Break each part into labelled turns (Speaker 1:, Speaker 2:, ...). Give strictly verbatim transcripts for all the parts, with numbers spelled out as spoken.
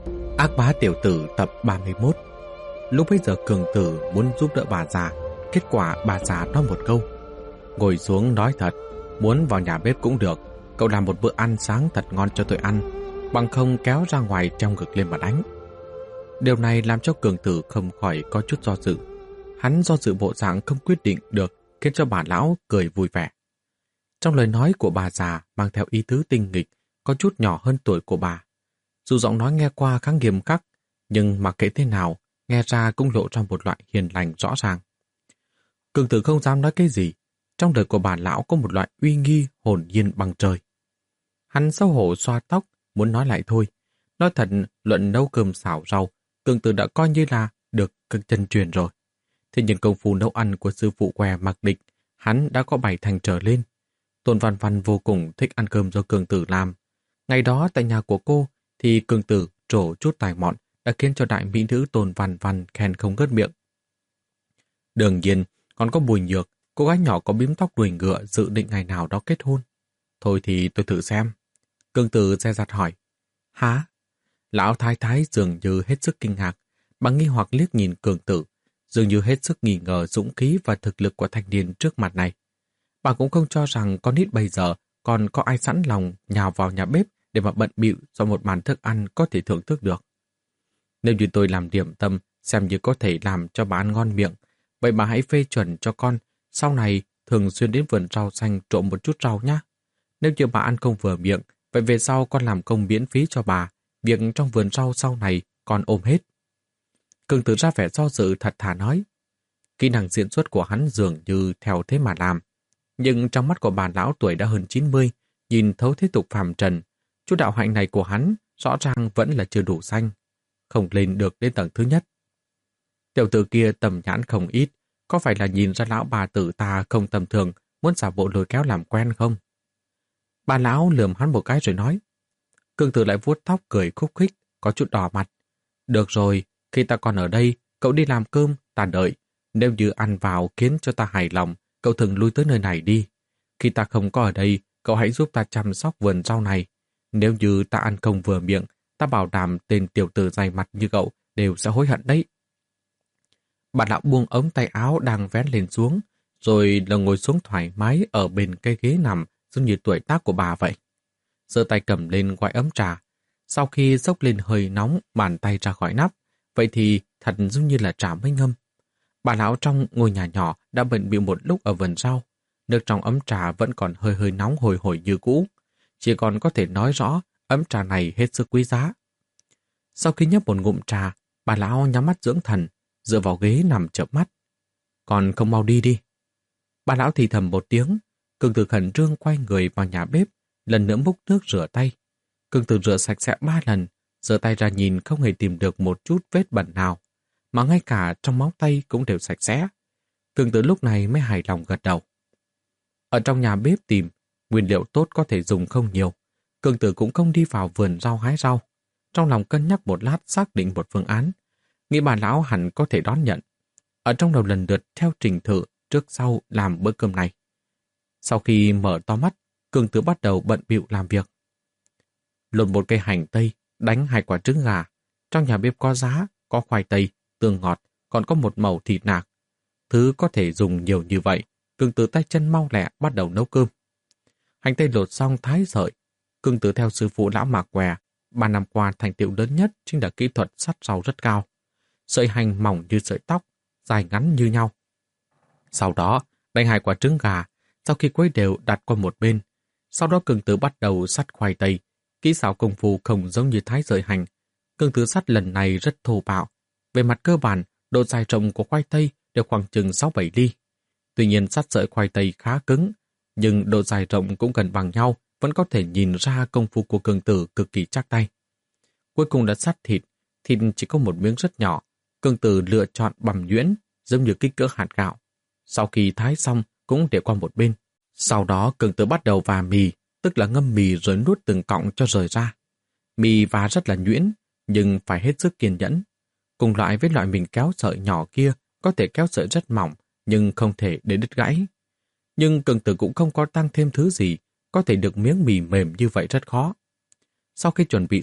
Speaker 1: Ác bá tiểu tử tập ba mươi mốt. Lúc bấy giờ Cường Tử muốn giúp đỡ bà già, kết quả bà già nói một câu: ngồi xuống nói thật, muốn vào nhà bếp cũng được, cậu làm một bữa ăn sáng thật ngon cho tôi ăn, bằng không kéo ra ngoài treo ngực lên mà đánh. Điều này làm cho Cường Tử không khỏi có chút do dự. Hắn do dự bộ dạng không quyết định được, khiến cho bà lão cười vui vẻ. Trong lời nói của bà già mang theo ý tứ tinh nghịch, có chút nhỏ hơn tuổi của bà. Dù giọng nói nghe qua khá nghiêm khắc, nhưng mặc kệ thế nào, nghe ra cũng lộ ra một loại hiền lành rõ ràng. Cường Tử không dám nói cái gì. Trong đời của bà lão có một loại uy nghi hồn nhiên bằng trời. Hắn xấu hổ xoa tóc, muốn nói lại thôi. Nói thật, luận nấu cơm xào rau, Cường Tử đã coi như là được cực chân truyền rồi. Thế nhưng công phu nấu ăn của sư phụ què Mạc Địch, hắn đã có bảy thành trở lên. Tôn Văn Văn vô cùng thích ăn cơm do Cường Tử làm. Ngày đó tại nhà của cô, thì Cường Tử trổ chút tài mọn đã khiến cho đại mỹ nữ Tôn Văn Văn khen không ngớt miệng. Đương nhiên, còn có Bùi Nhược, cô gái nhỏ có bím tóc đuôi ngựa dự định ngày nào đó kết hôn. Thôi thì tôi thử xem. Cường Tử dè dặt hỏi. Hả? Lão thái thái dường như hết sức kinh ngạc, bà nghi hoặc liếc nhìn Cường Tử, dường như hết sức nghi ngờ dũng khí và thực lực của thanh niên trước mặt này. Bà cũng không cho rằng con nít bây giờ còn có ai sẵn lòng nhào vào nhà bếp để mà bận bịu do một bàn thức ăn có thể thưởng thức được. Nếu như tôi làm điểm tâm xem như có thể làm cho bà ăn ngon miệng, vậy bà hãy phê chuẩn cho con sau này thường xuyên đến vườn rau xanh trộm một chút rau nhé. Nếu như bà ăn không vừa miệng, vậy về sau con làm công miễn phí cho bà, việc trong vườn rau sau này con ôm hết. Cường Tử ra vẻ do dự thật thà nói. Kỹ năng diễn xuất của hắn dường như theo thế mà làm. Nhưng trong mắt của bà lão tuổi đã hơn chín mươi, nhìn thấu thế tục phàm trần, chút đạo hạnh này của hắn rõ ràng vẫn là chưa đủ xanh, không lên được đến tầng thứ nhất. Tiểu tử kia tầm nhãn không ít, có phải là nhìn ra lão bà tử ta không tầm thường, muốn giả bộ lôi kéo làm quen không? Bà lão lườm hắn một cái rồi nói. Cường Tử lại vuốt tóc cười khúc khích, có chút đỏ mặt. Được rồi, khi ta còn ở đây, cậu đi làm cơm, ta đợi. Nếu như ăn vào khiến cho ta hài lòng, cậu thường lui tới nơi này đi. Khi ta không có ở đây, cậu hãy giúp ta chăm sóc vườn rau này. Nếu như ta ăn không vừa miệng, ta bảo đảm tên tiểu tử dày mặt như cậu đều sẽ hối hận đấy. Bà lão buông ống tay áo đang vén lên xuống, rồi là ngồi xuống thoải mái ở bên cây ghế nằm, giống như tuổi tác của bà vậy. Giơ tay cầm lên gói ấm trà. Sau khi xốc lên hơi nóng, bàn tay ra khỏi nắp, vậy thì thật giống như là trà mới ngâm. Bà lão trong ngôi nhà nhỏ đã bận bịu một lúc ở vườn rau. Nước trong ấm trà vẫn còn hơi hơi nóng hồi hổi như cũ. Chỉ còn có thể nói rõ ấm trà này hết sức quý giá. Sau khi nhấp một ngụm trà, bà lão nhắm mắt dưỡng thần, dựa vào ghế nằm chợp mắt. Còn không mau đi đi. Bà lão thì thầm một tiếng. Cường Tử khẩn trương quay người vào nhà bếp, lần nữa múc nước rửa tay. Cường Tử rửa sạch sẽ ba lần, giơ tay ra nhìn không hề tìm được một chút vết bẩn nào, mà ngay cả trong móng tay cũng đều sạch sẽ. Cường Tử lúc này mới hài lòng gật đầu. Ở trong nhà bếp tìm, nguyên liệu tốt có thể dùng không nhiều. Cường Tử cũng không đi vào vườn rau hái rau. Trong lòng cân nhắc một lát xác định một phương án, nghĩ bà lão hẳn có thể đón nhận. Ở trong đầu lần lượt theo trình tự trước sau làm bữa cơm này. Sau khi mở to mắt, Cường Tử bắt đầu bận bịu làm việc. Lột một cây hành tây, đánh hai quả trứng gà. Trong nhà bếp có giá, có khoai tây, tương ngọt, còn có một mẩu thịt nạc. Thứ có thể dùng nhiều như vậy, Cường Tử tay chân mau lẹ bắt đầu nấu cơm. Hành tây lột xong thái sợi. Cường Tử theo sư phụ lão Mạc Què, ba năm qua thành tựu lớn nhất chính là kỹ thuật sắt rau rất cao. Sợi hành mỏng như sợi tóc, dài ngắn như nhau. Sau đó, đánh hai quả trứng gà, sau khi quấy đều đặt qua một bên. Sau đó Cường Tử bắt đầu sắt khoai tây. Kỹ xảo công phu không giống như thái sợi hành. Cường Tử sắt lần này rất thô bạo. Về mặt cơ bản, độ dài rộng của khoai tây đều khoảng chừng sáu bảy ly. Tuy nhiên sắt sợi khoai tây khá cứng, nhưng độ dài rộng cũng gần bằng nhau, vẫn có thể nhìn ra công phu của Cường Tử cực kỳ chắc tay. Cuối cùng đã sắt thịt, thịt chỉ có một miếng rất nhỏ. Cường Tử lựa chọn bằm nhuyễn, giống như kích cỡ hạt gạo. Sau khi thái xong, cũng để qua một bên. Sau đó Cường Tử bắt đầu và mì, tức là ngâm mì rồi nuốt từng cọng cho rời ra. Mì và rất là nhuyễn, nhưng phải hết sức kiên nhẫn. Cùng loại với loại mình kéo sợi nhỏ kia, có thể kéo sợi rất mỏng, nhưng không thể để đứt gãy. Nhưng Cường Tử cũng không có tăng thêm thứ gì, có thể được miếng mì mềm như vậy rất khó. Sau khi chuẩn bị xong,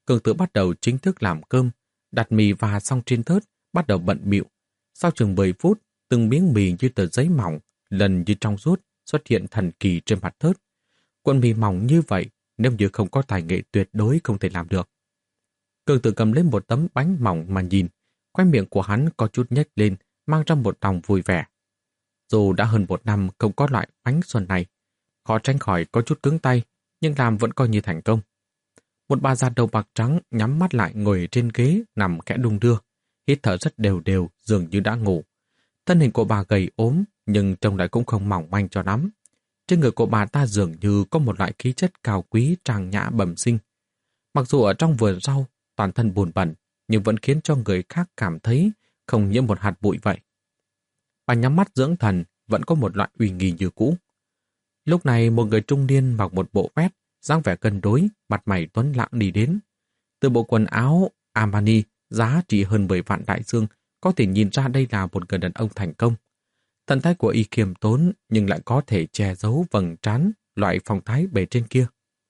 Speaker 1: Cường Tử bắt đầu chính thức làm cơm, đặt mì và xong trên thớt, bắt đầu bận bịu. Sau chừng mười phút, từng miếng mì như tờ giấy mỏng, lần như trong suốt, xuất hiện thần kỳ trên mặt thớt. Cuộn mì mỏng như vậy, nếu như không có tài nghệ tuyệt đối không thể làm được. Cường Tử cầm lên một tấm bánh mỏng mà nhìn, khoe miệng của hắn có chút nhếch lên, mang ra một lòng vui vẻ. Dù đã hơn một năm không có loại bánh xuân này, khó tránh khỏi có chút cứng tay, nhưng làm vẫn coi như thành công. Một bà già đầu bạc trắng nhắm mắt lại ngồi trên ghế nằm kẽ đung đưa, hít thở rất đều đều, dường như đã ngủ. Thân hình của bà gầy ốm, nhưng trông lại cũng không mỏng manh cho lắm. Trên người của bà ta dường như có một loại khí chất cao quý trang nhã bẩm sinh. Mặc dù ở trong vườn rau, toàn thân buồn bẩn, nhưng vẫn khiến cho người khác cảm thấy không nhiễm một hạt bụi vậy. Bà nhắm mắt dưỡng thần, vẫn có một loại uy nghi như cũ. Lúc này một người trung niên mặc một bộ vest, dáng vẻ cân đối, mặt mày tuấn lãng đi đến. Từ bộ quần áo Armani giá trị hơn mười vạn đại dương, có thể nhìn ra đây là một người đàn ông thành công. Thần thái của y khiêm tốn nhưng lại có thể che giấu vầng trán loại phong thái bề trên kia.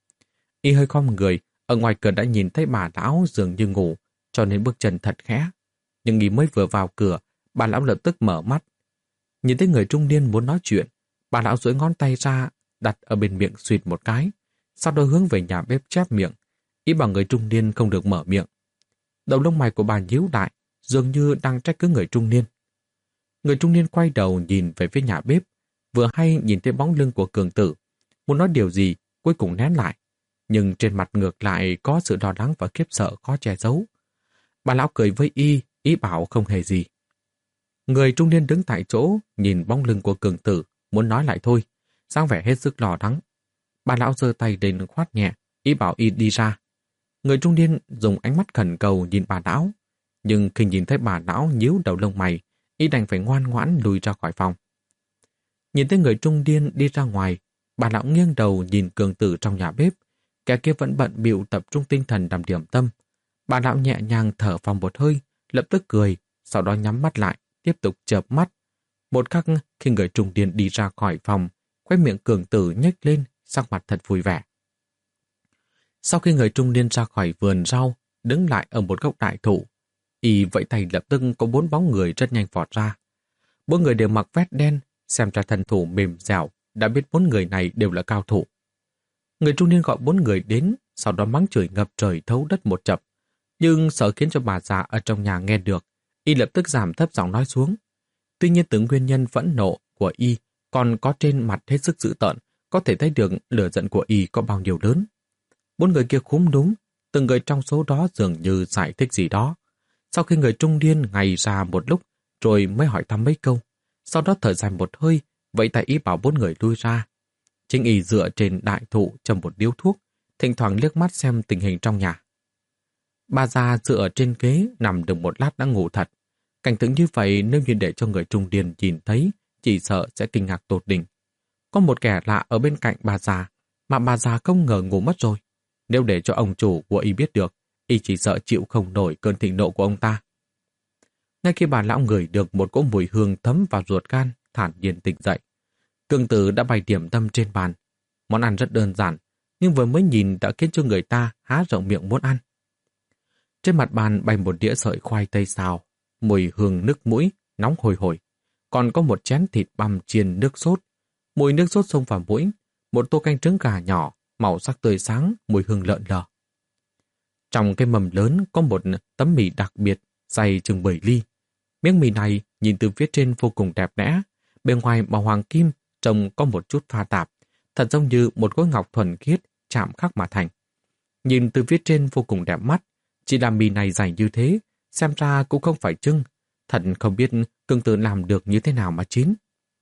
Speaker 1: Y hơi khom người, ở ngoài cửa đã nhìn thấy bà lão dường như ngủ, cho nên bước chân thật khẽ. Nhưng y mới vừa vào cửa, bà lão lập tức mở mắt. Nhìn thấy người trung niên muốn nói chuyện, bà lão duỗi ngón tay ra, đặt ở bên miệng suýt một cái, sau đó hướng về nhà bếp chép miệng, ý bảo người trung niên không được mở miệng. Đầu lông mày của bà nhíu lại, dường như đang trách cứ người trung niên. Người trung niên quay đầu nhìn về phía nhà bếp, vừa hay nhìn thấy bóng lưng của Cường Tử, muốn nói điều gì, cuối cùng nén lại, nhưng trên mặt ngược lại có sự lo lắng và khiếp sợ khó che giấu. Bà lão cười với y, ý bảo không hề gì. Người trung niên đứng tại chỗ, nhìn bóng lưng của Cường Tử, muốn nói lại thôi, dáng vẻ hết sức lo lắng. Bà lão giơ tay lên khoát nhẹ, ý bảo y đi ra. Người trung niên dùng ánh mắt khẩn cầu nhìn bà lão, nhưng khi nhìn thấy bà lão nhíu đầu lông mày, y đành phải ngoan ngoãn lùi ra khỏi phòng. Nhìn thấy người trung niên đi ra ngoài, bà lão nghiêng đầu nhìn Cường Tử trong nhà bếp, kẻ kia vẫn bận bịu tập trung tinh thần làm điểm tâm. Bà lão nhẹ nhàng thở vào một hơi, lập tức cười, sau đó nhắm mắt lại, tiếp tục chợp mắt. Một khắc khi người trung niên đi ra khỏi phòng, khóe miệng Cường Tử nhếch lên, sắc mặt thật vui vẻ. Sau khi người trung niên ra khỏi vườn rau, đứng lại ở một gốc đại thụ, y vẫy tay lập tức có bốn bóng người rất nhanh vọt ra. Bốn người đều mặc vest đen, xem ra thân thủ mềm dẻo, đã biết bốn người này đều là cao thủ. Người trung niên gọi bốn người đến, sau đó mắng chửi ngập trời thấu đất một chập. Nhưng sợ khiến cho bà già ở trong nhà nghe được, y lập tức giảm thấp giọng nói xuống. Tuy nhiên từ nguyên nhân phẫn nộ của y còn có trên mặt hết sức dữ tợn, có thể thấy được lửa giận của y có bao nhiêu lớn. Bốn người kia khúm núm, từng người trong số đó dường như giải thích gì đó. Sau khi người trung niên ngày ra một lúc, rồi mới hỏi thăm mấy câu. Sau đó thở dài một hơi, vậy tại ý bảo bốn người lui ra. Chính y dựa trên đại thụ châm một điếu thuốc, thỉnh thoảng liếc mắt xem tình hình trong nhà. Bà già dựa ở trên ghế, nằm được một lát đã ngủ thật. Cảnh tượng như vậy nếu như để cho người trung niên nhìn thấy, chỉ sợ sẽ kinh ngạc tột đỉnh. Có một kẻ lạ ở bên cạnh bà già, mà bà già không ngờ ngủ mất rồi. Nếu để cho ông chủ của y biết được, y chỉ sợ chịu không nổi cơn thịnh nộ của ông ta. Ngay khi bà lão ngửi được một cỗ mùi hương thấm vào ruột gan, thản nhiên tỉnh dậy. Cường Tử đã bày điểm tâm trên bàn. Món ăn rất đơn giản, nhưng vừa mới nhìn đã khiến cho người ta há rộng miệng muốn ăn. Trên mặt bàn bày một đĩa sợi khoai tây xào, mùi hương nức mũi, nóng hôi hổi. Còn có một chén thịt băm chiên nước sốt, mùi nước sốt xông vào mũi, một tô canh trứng gà nhỏ, màu sắc tươi sáng, mùi hương lợn lờ. Trong cái mầm lớn có một tấm mì đặc biệt, dày chừng bảy ly. Miếng mì này nhìn từ phía trên vô cùng đẹp đẽ, bên ngoài màu hoàng kim, trông có một chút pha tạp, thật giống như một khối ngọc thuần khiết chạm khắc mà thành. Nhìn từ phía trên vô cùng đẹp mắt, chỉ là mì này dày như thế, xem ra cũng không phải trưng, thật không biết Cường Tử làm được như thế nào mà chín.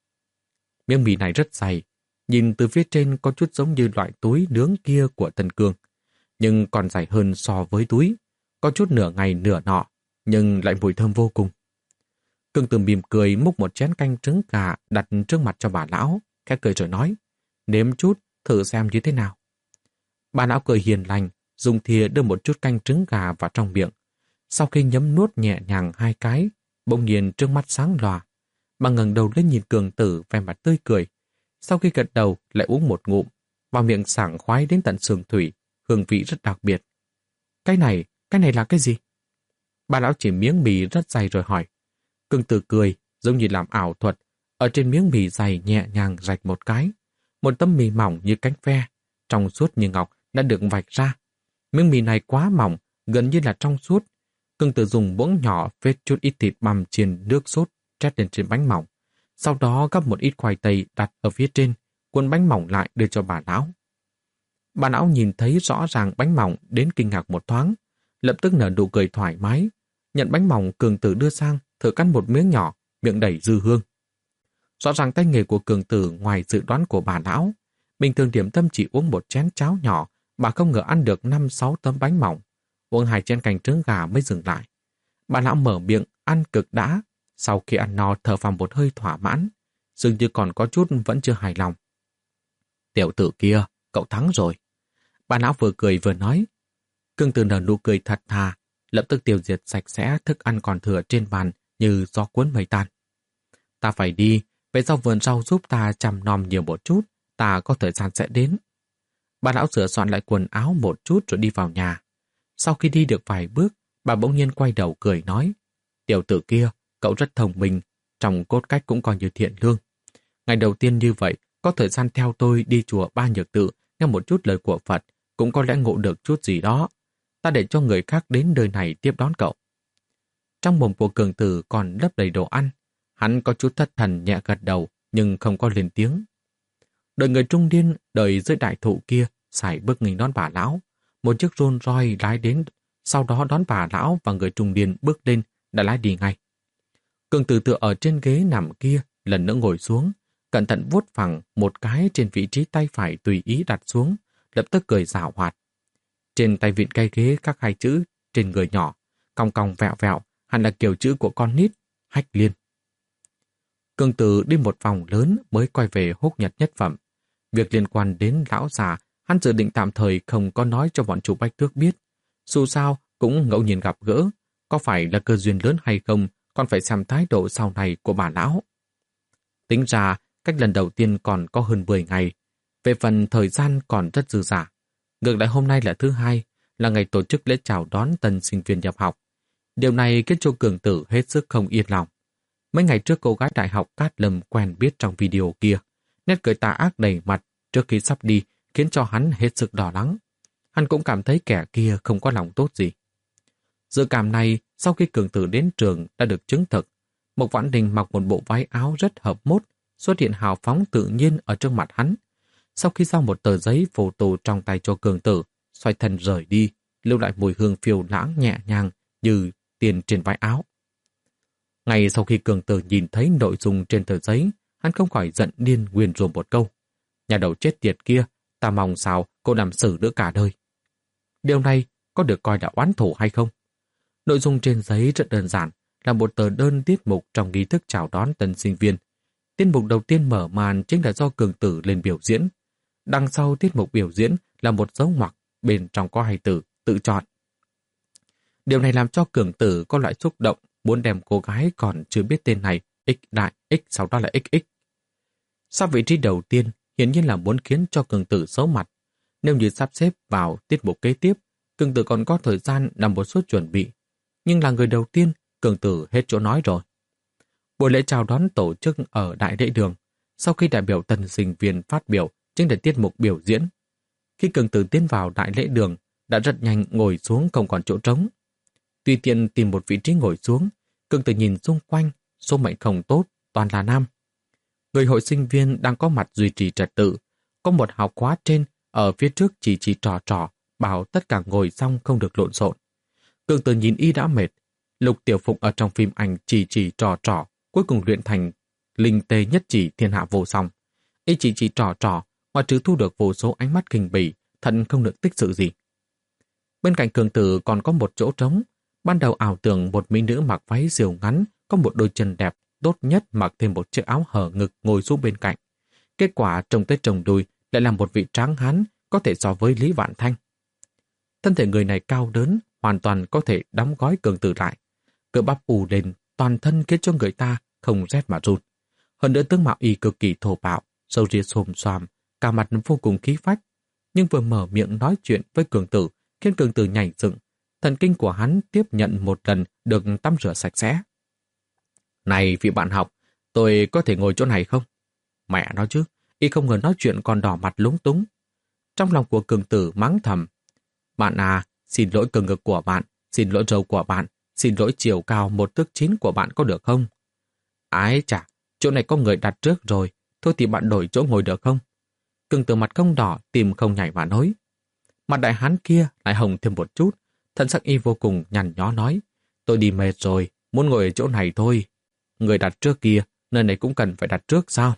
Speaker 1: Miếng mì này rất dày, nhìn từ phía trên có chút giống như loại túi nướng kia của Tân Cương, nhưng còn dày hơn so với túi, có chút nửa ngày nửa nọ, nhưng lại mùi thơm vô cùng. Cường Tử mỉm cười múc một chén canh trứng gà đặt trước mặt cho bà lão, khẽ cười rồi nói, nếm chút, thử xem như thế nào. Bà lão cười hiền lành, dùng thìa đưa một chút canh trứng gà vào trong miệng. Sau khi nhấm nuốt nhẹ nhàng hai cái, bỗng nhiên trước mắt sáng lòa. Bà ngẩng đầu lên nhìn Cường Tử vẻ mặt tươi cười. Sau khi gật đầu lại uống một ngụm, vào miệng sảng khoái đến tận xương thủy, hương vị rất đặc biệt. Cái này, cái này là cái gì? Bà lão chỉ miếng mì rất dày rồi hỏi. Cường Tử cười, giống như làm ảo thuật. Ở trên miếng mì dày nhẹ nhàng rạch một cái. Một tấm mì mỏng như cánh ve, trong suốt như ngọc đã được vạch ra. Miếng mì này quá mỏng, gần như là trong suốt. Cường Tử dùng muỗng nhỏ phết chút ít thịt bằm chiên nước sốt trét lên trên bánh mỏng. Sau đó gắp một ít khoai tây đặt ở phía trên, cuốn bánh mỏng lại đưa cho bà lão. Bà lão nhìn thấy rõ ràng bánh mỏng đến kinh ngạc một thoáng, lập tức nở nụ cười thoải mái, nhận bánh mỏng Cường Tử đưa sang, thử cắn một miếng nhỏ, miệng đầy dư hương. Rõ ràng tay nghề của Cường Tử ngoài dự đoán của bà lão. Bình thường điểm tâm chỉ uống một chén cháo nhỏ, bà không ngờ ăn được năm sáu tấm bánh mỏng. Uống hai chén canh trứng gà mới dừng lại. Bà lão mở miệng, ăn cực đã. Sau khi ăn no thở phào một hơi thỏa mãn, dường như còn có chút vẫn chưa hài lòng. Tiểu tử kia, cậu thắng rồi. Bà lão vừa cười vừa nói. Cường Tử nở nụ cười thật thà, lập tức tiêu diệt sạch sẽ thức ăn còn thừa trên bàn như gió cuốn mây tan. Ta phải đi, về sau vườn rau giúp ta chăm nom nhiều một chút, ta có thời gian sẽ đến. Bà lão sửa soạn lại quần áo một chút rồi đi vào nhà. Sau khi đi được vài bước, bà bỗng nhiên quay đầu cười nói. Tiểu tử kia, cậu rất thông minh, trong cốt cách cũng còn như thiện lương. Ngày đầu tiên như vậy, có thời gian theo tôi đi chùa Ba Nhược Tự, nghe một chút lời của Phật, cũng có lẽ ngộ được chút gì đó. Ta để cho người khác đến nơi này tiếp đón cậu. Trong mồm của Cường Tử còn lấp đầy đồ ăn. Hắn có chút thất thần nhẹ gật đầu, nhưng không có lên tiếng. Đợi người trung niên đợi dưới đại thụ kia, sải bước nghênh đón bà lão. Một chiếc Rolls Royce lái đến, sau đó đón bà lão và người trung niên bước lên, đã lái đi ngay. Cường Tử tựa ở trên ghế nằm kia, lần nữa ngồi xuống, cẩn thận vuốt phẳng một cái trên vị trí tay phải tùy ý đặt xuống, lập tức cười giảo hoạt. Trên tay vịn cây ghế các hai chữ trên người nhỏ, cong cong vẹo vẹo, hẳn là kiểu chữ của con nít, Hách Liên. Cường Tử đi một vòng lớn mới quay về húc nhật nhất phẩm. Việc liên quan đến lão già, hắn dự định tạm thời không có nói cho bọn chủ Bách Tước biết. Dù sao, cũng ngẫu nhiên gặp gỡ, có phải là cơ duyên lớn hay không, còn phải xem thái độ sau này của bà lão. Tính ra, cách lần đầu tiên còn có hơn mười ngày. Về phần thời gian còn rất dư dả. Ngược lại hôm nay là thứ hai, là ngày tổ chức lễ chào đón tân sinh viên nhập học. Điều này khiến cho Cường Tử hết sức không yên lòng. Mấy ngày trước cô gái đại học Cát Lâm quen biết trong video kia, nét cười tà ác đầy mặt trước khi sắp đi khiến cho hắn hết sức lo lắng. Hắn cũng cảm thấy kẻ kia không có lòng tốt gì. Dự cảm này sau khi Cường Tử đến trường đã được chứng thực. Mộc Vãn Đình mặc một bộ váy áo rất hợp mốt, xuất hiện hào phóng tự nhiên ở trước mặt hắn. Sau khi giao một tờ giấy photo trong tay cho Cường Tử, xoay thân rời đi, lưu lại mùi hương phiêu lãng nhẹ nhàng như tiền trên váy áo. Ngay sau khi Cường Tử nhìn thấy nội dung trên tờ giấy, hắn không khỏi giận điên nguyền rủa một câu. Nhà đầu chết tiệt kia, ta mong sao cô nằm xử nữa cả đời. Điều này có được coi là oán thù hay không? Nội dung trên giấy rất đơn giản, là một tờ đơn tiết mục trong nghi thức chào đón tân sinh viên. Tiết mục đầu tiên mở màn chính là do Cường Tử lên biểu diễn. Đằng sau tiết mục biểu diễn là một dấu ngoặc, bên trong có hai từ tự chọn. Điều này làm cho Cường Tử có loại xúc động muốn đem cô gái còn chưa biết tên này x đại x sau đó là xx. Sau vị trí đầu tiên hiển nhiên là muốn khiến cho Cường Tử xấu mặt. Nếu như sắp xếp vào tiết mục kế tiếp, Cường Tử còn có thời gian làm một số chuẩn bị. Nhưng là người đầu tiên, Cường Tử hết chỗ nói rồi. Buổi lễ chào đón tổ chức ở Đại Lễ Đường. Sau khi đại biểu tân sinh viên phát biểu chính là tiết mục biểu diễn. Khi Cường Tử tiến vào Đại Lễ Đường, đã rất nhanh ngồi xuống không còn chỗ trống. Tùy tiện tìm một vị trí ngồi xuống, Cường Tử nhìn xung quanh, số mệnh không tốt, toàn là nam. Người hội sinh viên đang có mặt duy trì trật tự. Có một học khóa trên, ở phía trước chỉ chỉ trò trò, bảo tất cả ngồi xong không được lộn xộn. Cường Tử nhìn y đã mệt. Lục Tiểu Phụng ở trong phim ảnh chỉ chỉ trò trò, cuối cùng luyện thành linh tê nhất chỉ thiên hạ vô song. Y chỉ chỉ trò trò, ngoài trừ thu được vô số ánh mắt kinh bỉ, thận không được tích sự gì. Bên cạnh Cường Tử còn có một chỗ trống. Ban đầu ảo tưởng một mỹ nữ mặc váy diều ngắn, có một đôi chân đẹp, tốt nhất mặc thêm một chiếc áo hở ngực ngồi xuống bên cạnh. Kết quả trông tới trông đuôi lại là một vị tráng hán có thể so với Lý Vạn Thanh. Thân thể người này cao lớn, hoàn toàn có thể đóng gói Cường Tử lại. Cơ bắp ù lên, toàn thân khiến cho người ta không rét mà run. Hơn nữa tướng mạo y cực kỳ thô bạo, râu ria xồm xoàm, cả mặt vô cùng khí phách. Nhưng vừa mở miệng nói chuyện với Cường Tử, khiến Cường Tử nhảy dựng, Thần kinh của hắn tiếp nhận một lần được tắm rửa sạch sẽ. Này vị bạn học, tôi có thể ngồi chỗ này không? Mẹ nói chứ, y không ngờ nói chuyện còn đỏ mặt lúng túng. Trong lòng của Cường Tử mắng thầm. Bạn à, xin lỗi cờ ngực của bạn, xin lỗi râu của bạn, xin lỗi chiều cao một thước chín của bạn có được không? Ái chà, chỗ này có người đặt trước rồi, thôi thì bạn đổi chỗ ngồi được không? Cường Tử mặt không đỏ, tim không nhảy mà nói. Mặt đại hán kia lại hồng thêm một chút, thân sắc y vô cùng nhằn nhó nói. Tôi đi mệt rồi, muốn ngồi ở chỗ này thôi. Người đặt trước kia, nơi này cũng cần phải đặt trước sao?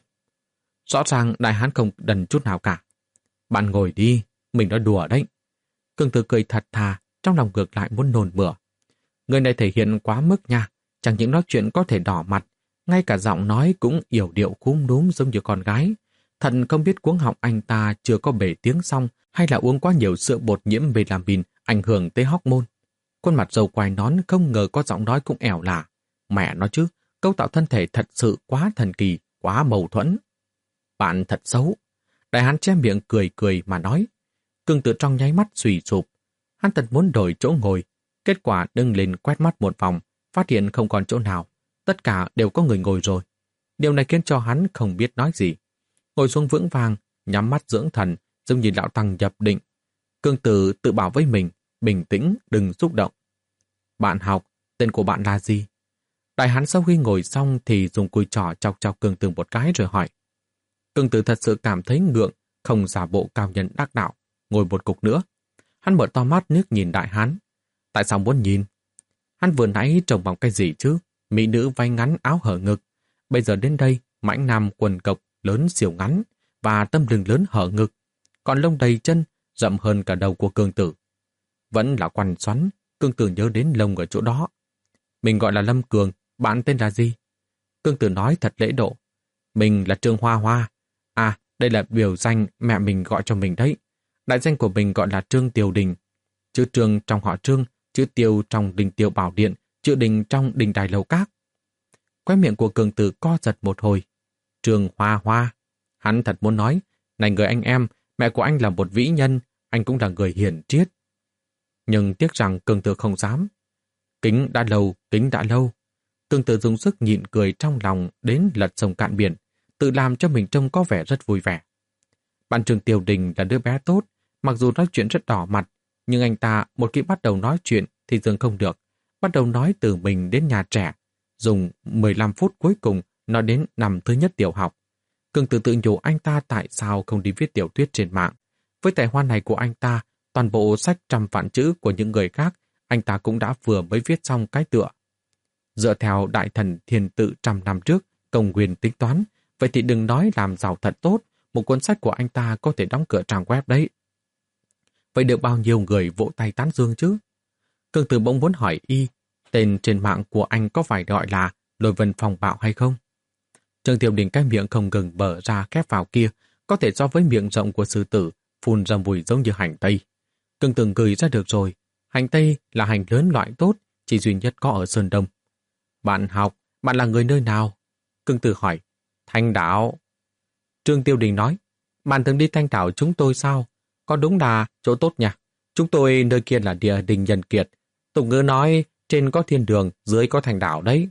Speaker 1: Rõ ràng đại hán không đần chút nào cả. Bạn ngồi đi, mình nói đùa đấy. Cường Tử cười thật thà, trong lòng ngược lại muốn nôn mửa. Người này thể hiện quá mức nha, chẳng những nói chuyện có thể đỏ mặt, ngay cả giọng nói cũng yểu điệu cúm núm giống như con gái. Thật không biết cuống họng anh ta chưa có bể tiếng xong hay là uống quá nhiều sữa bột nhiễm vitamin ảnh hưởng tới hormone. Khuôn mặt râu quai nón không ngờ có giọng nói cũng ẻo lả. Mẹ nói chứ, cấu tạo thân thể thật sự quá thần kỳ, quá mâu thuẫn. Bạn thật xấu. Đại hán che miệng cười cười mà nói. Cường Tử trong nháy mắt xùy sụp. Hắn thật muốn đổi chỗ ngồi. Kết quả đứng lên quét mắt một vòng, phát hiện không còn chỗ nào. Tất cả đều có người ngồi rồi. Điều này khiến cho hắn không biết nói gì. Ngồi xuống vững vàng, nhắm mắt dưỡng thần, giống như lão tăng nhập định. Cường Tử tự bảo với mình, bình tĩnh, đừng xúc động. Bạn học, tên của bạn là gì? Đại hán sau khi ngồi xong thì dùng cùi trỏ chọc chọc Cường Tử một cái rồi hỏi. Cường Tử thật sự cảm thấy ngượng, không giả bộ cao nhân đắc đạo, ngồi một cục nữa. Hắn mở to mắt nước nhìn đại hán. Tại sao muốn nhìn? Hắn vừa nãy trông bằng cái gì chứ? Mỹ nữ váy ngắn áo hở ngực. Bây giờ đến đây, mãnh nam quần cộc lớn xỉu ngắn và tâm lưng lớn hở ngực. Còn lông đầy chân, rậm hơn cả đầu của Cường Tử. Vẫn là quằn xoắn, Cường Tử nhớ đến lông ở chỗ đó. Mình gọi là Lâm Cường, bạn tên là gì? Cường Tử nói thật lễ độ. Mình là Trương Hoa Hoa. À, đây là biểu danh mẹ mình gọi cho mình đấy. Đại danh của mình gọi là Trương Tiều Đình. Chữ Trương trong họ Trương, chữ Tiêu trong Đình Tiêu Bảo Điện, chữ Đình trong Đình Đài Lầu Các. Khóe miệng của Cường Tử co giật một hồi. Trương Hoa Hoa. Hắn thật muốn nói, này người anh em, mẹ của anh là một vĩ nhân, anh cũng là người hiền triết. Nhưng tiếc rằng Cường Tử không dám. Kính đã lâu, kính đã lâu. Cường Tử dùng sức nhịn cười trong lòng đến lật sông cạn biển, tự làm cho mình trông có vẻ rất vui vẻ. Bạn Trương Tiểu Đình là đứa bé tốt, mặc dù nói chuyện rất đỏ mặt, nhưng anh ta một khi bắt đầu nói chuyện thì dường không được. Bắt đầu nói từ mình đến nhà trẻ, dùng mười lăm phút cuối cùng nói đến năm thứ nhất tiểu học. Cường Tử tự nhủ anh ta tại sao không đi viết tiểu thuyết trên mạng. Với tài hoa này của anh ta, toàn bộ sách trăm vạn chữ của những người khác, anh ta cũng đã vừa mới viết xong cái tựa. Dựa theo đại thần thiên tự trăm năm trước, công nguyên tính toán, vậy thì đừng nói làm giàu thật tốt, một cuốn sách của anh ta có thể đóng cửa trang web đấy. Vậy được bao nhiêu người vỗ tay tán dương chứ? Cường Tử bỗng muốn hỏi y, tên trên mạng của anh có phải gọi là Lôi Vân Phong Bạo hay không? Trương Tiểu Đình cái miệng không ngừng bở ra khép vào kia, có thể so với miệng rộng của sư tử, phun ra mùi giống như hành tây. Cường Tử cười ra được rồi, hành tây là hành lớn loại tốt, chỉ duy nhất có ở Sơn Đông. Bạn học, bạn là người nơi nào? Cường Tử hỏi. Thanh Đảo. Trương Tiểu Đình nói, bạn từng đi Thanh Đảo chúng tôi sao? Có đúng là chỗ tốt nha. Chúng tôi nơi kia là địa đình nhân kiệt. Tục ngữ nói, trên có thiên đường, dưới có Thanh Đảo đấy.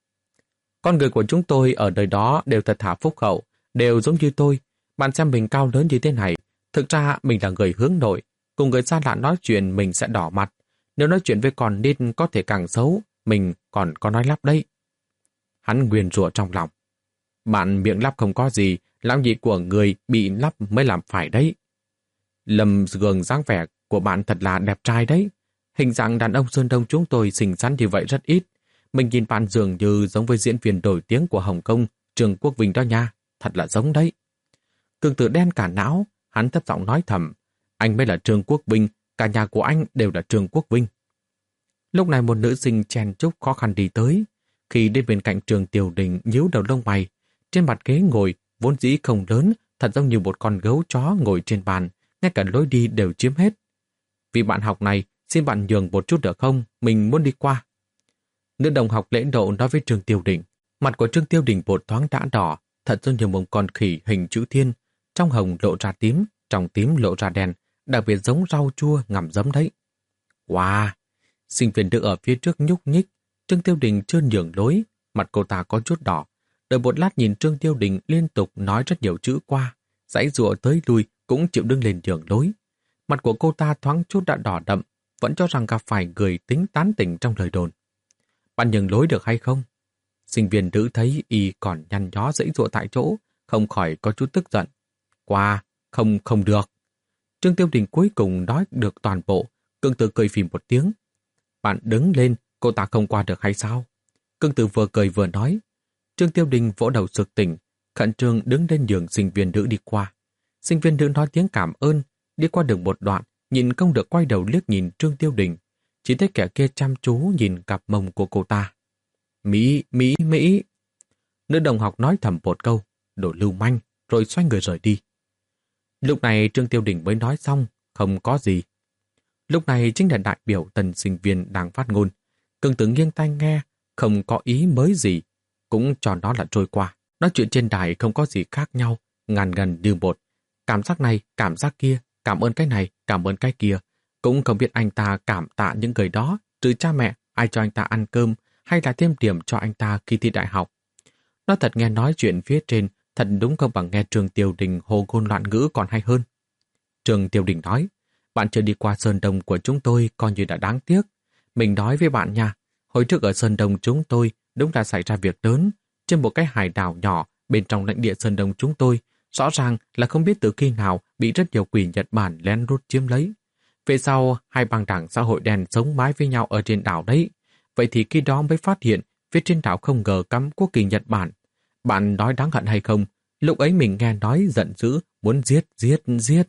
Speaker 1: Con người của chúng tôi ở đời đó đều thật thà phúc hậu, đều giống như tôi. Bạn xem mình cao lớn như thế này. Thực ra mình là người hướng nội. Cùng người xa lạ nói chuyện mình sẽ đỏ mặt. Nếu nói chuyện với con nít có thể càng xấu, mình còn có nói lắp đấy. Hắn nguyền rủa trong lòng. Bạn miệng lắp không có gì, lão nhị của người bị lắp mới làm phải đấy. Lâm Gường dáng vẻ của bạn thật là đẹp trai đấy. Hình dạng đàn ông Sơn Đông chúng tôi xinh xắn như vậy rất ít. Mình nhìn bạn dường như giống với diễn viên nổi tiếng của Hồng Kông, Trương Quốc Vinh đó nha. Thật là giống đấy. Cường Tử đen cả não, hắn thấp giọng nói thầm. Anh mới là Trương Quốc Vinh, cả nhà của anh đều là Trương Quốc Vinh. Lúc này một nữ sinh chen chúc khó khăn đi tới. Khi đến bên cạnh Trương Tiểu Đình nhíu đầu lông mày, trên mặt ghế ngồi, vốn dĩ không lớn, thật giống như một con gấu chó ngồi trên bàn, ngay cả lối đi đều chiếm hết. Vì bạn học này, xin bạn nhường một chút được không? Mình muốn đi qua. Nữ đồng học lễ độ nói với Trương Tiểu Đình. Mặt của Trương Tiểu Đình một thoáng đã đỏ, thật giống như một con khỉ hình chữ thiên, trong hồng lộ ra tím, trong tím lộ ra đen, đặc biệt giống rau chua ngầm giấm đấy. Wow! Sinh viên nữ ở phía trước nhúc nhích, Trương Tiêu Đình chưa nhường lối, mặt cô ta có chút đỏ. Đợi một lát nhìn Trương Tiêu Đình liên tục nói rất nhiều chữ qua, giãy giụa tới lui cũng chịu đứng lên nhường lối. Mặt của cô ta thoáng chút đã đỏ đậm, vẫn cho rằng gặp phải người tính tán tỉnh trong lời đồn. Bạn nhường lối được hay không? Sinh viên nữ thấy y còn nhăn nhó giãy giụa tại chỗ, không khỏi có chút tức giận. Qua, không, không được. Trương Tiêu Đình cuối cùng nói được toàn bộ, Cương Tử cười phì một tiếng. Bạn đứng lên, cô ta không qua được hay sao? Cương Tử vừa cười vừa nói. Trương Tiêu Đình vỗ đầu sực tỉnh, khẩn trương đứng lên nhường sinh viên nữ đi qua. Sinh viên nữ nói tiếng cảm ơn, đi qua được một đoạn, nhìn không được quay đầu liếc nhìn Trương Tiêu Đình. Chỉ thấy kẻ kia chăm chú nhìn cặp mông của cô ta. Mỹ, Mỹ, Mỹ. Nữ đồng học nói thầm một câu, đồ lưu manh, rồi xoay người rời đi. Lúc này Trương Tiêu Đình mới nói xong, không có gì. Lúc này chính là đại biểu tần sinh viên đang phát ngôn. Cương Tử nghiêng tai nghe, không có ý mới gì, cũng cho nó là trôi qua. Nói chuyện trên đài không có gì khác nhau, ngàn gần như một. Cảm giác này, cảm giác kia, cảm ơn cái này, cảm ơn cái kia. Cũng không biết anh ta cảm tạ những người đó, trừ cha mẹ, ai cho anh ta ăn cơm, hay là thêm điểm cho anh ta khi thi đại học. Nó thật nghe nói chuyện phía trên, thật đúng không bằng nghe Trương Tiêu Đình hồ ngôn loạn ngữ còn hay hơn. Trương Tiêu Đình nói, bạn chưa đi qua Sơn Đông của chúng tôi coi như đã đáng tiếc. Mình nói với bạn nha, hồi trước ở Sơn Đông chúng tôi đúng là xảy ra việc lớn. Trên một cái hải đảo nhỏ bên trong lãnh địa Sơn Đông chúng tôi, rõ ràng là không biết từ khi nào bị rất nhiều quỷ Nhật Bản lén lút chiếm lấy. Về sau, hai băng đảng xã hội đen sống mái với nhau ở trên đảo đấy. Vậy thì khi đó mới phát hiện phía trên đảo không ngờ cắm quốc kỳ Nhật Bản. Bạn nói đáng hận hay không? Lúc ấy mình nghe nói giận dữ, muốn giết, giết, giết.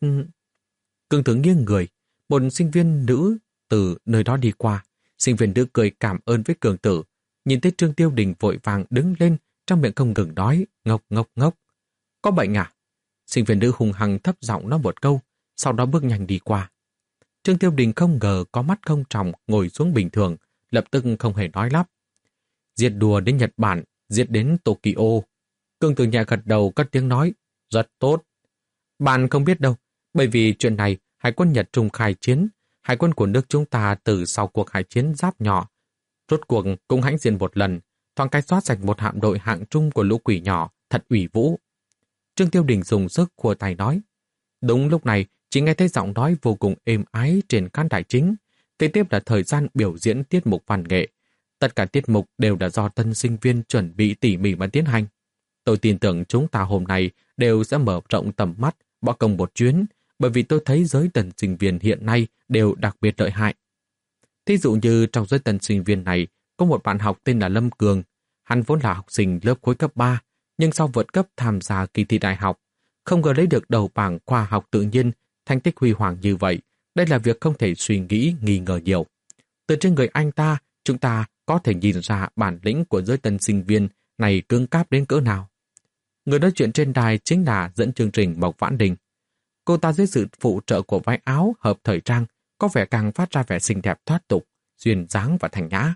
Speaker 1: Cương Tử nghiêng người, một sinh viên nữ từ nơi đó đi qua. Sinh viên nữ cười cảm ơn với Cường Tử. Nhìn thấy Trương Tiêu Đình vội vàng đứng lên, trong miệng không ngừng nói, ngốc ngốc ngốc. Có bệnh à? Sinh viên nữ hùng hăng thấp giọng nói một câu, sau đó bước nhanh đi qua. Trương Tiêu Đình không ngờ có mắt không tròng ngồi xuống bình thường, lập tức không hề nói lắp. Diệt đùa đến Nhật Bản, diệt đến Tokyo. Cương Tử nhẹ gật đầu cất tiếng nói, rất tốt. Bạn không biết đâu, bởi vì chuyện này Hải quân Nhật Trung khai chiến, Hải quân của nước chúng ta từ sau cuộc hải chiến giáp nhỏ, rốt cuộc cũng hãnh diện một lần, thoáng cái xóa sạch một hạm đội hạng trung của lũ quỷ nhỏ, thật ủy vũ. Trương Tiêu Đình dùng sức khua tay nói. Đúng lúc này, chỉ nghe thấy giọng nói vô cùng êm ái trên khán đài chính. Kế tiếp là thời gian biểu diễn tiết mục văn nghệ. Tất cả tiết mục đều là do tân sinh viên chuẩn bị tỉ mỉ mà tiến hành. Tôi tin tưởng chúng ta hôm nay đều sẽ mở rộng tầm mắt, bỏ công một chuyến, bởi vì tôi thấy giới tân sinh viên hiện nay đều đặc biệt lợi hại. Thí dụ như trong giới tân sinh viên này, có một bạn học tên là Lâm Cường. Hắn vốn là học sinh lớp khối cấp ba, nhưng sau vượt cấp tham gia kỳ thi đại học, không ngờ lấy được đầu bảng khoa học tự nhiên, thành tích huy hoàng như vậy. Đây là việc không thể suy nghĩ, nghi ngờ nhiều. Từ trên người anh ta, chúng ta có thể nhìn ra bản lĩnh của giới tân sinh viên này cứng cáp đến cỡ nào. Người nói chuyện trên đài chính là dẫn chương trình Mộc Vãn Đình. Cô ta dưới sự phụ trợ của váy áo hợp thời trang, có vẻ càng phát ra vẻ xinh đẹp thoát tục, duyên dáng và thành nhã.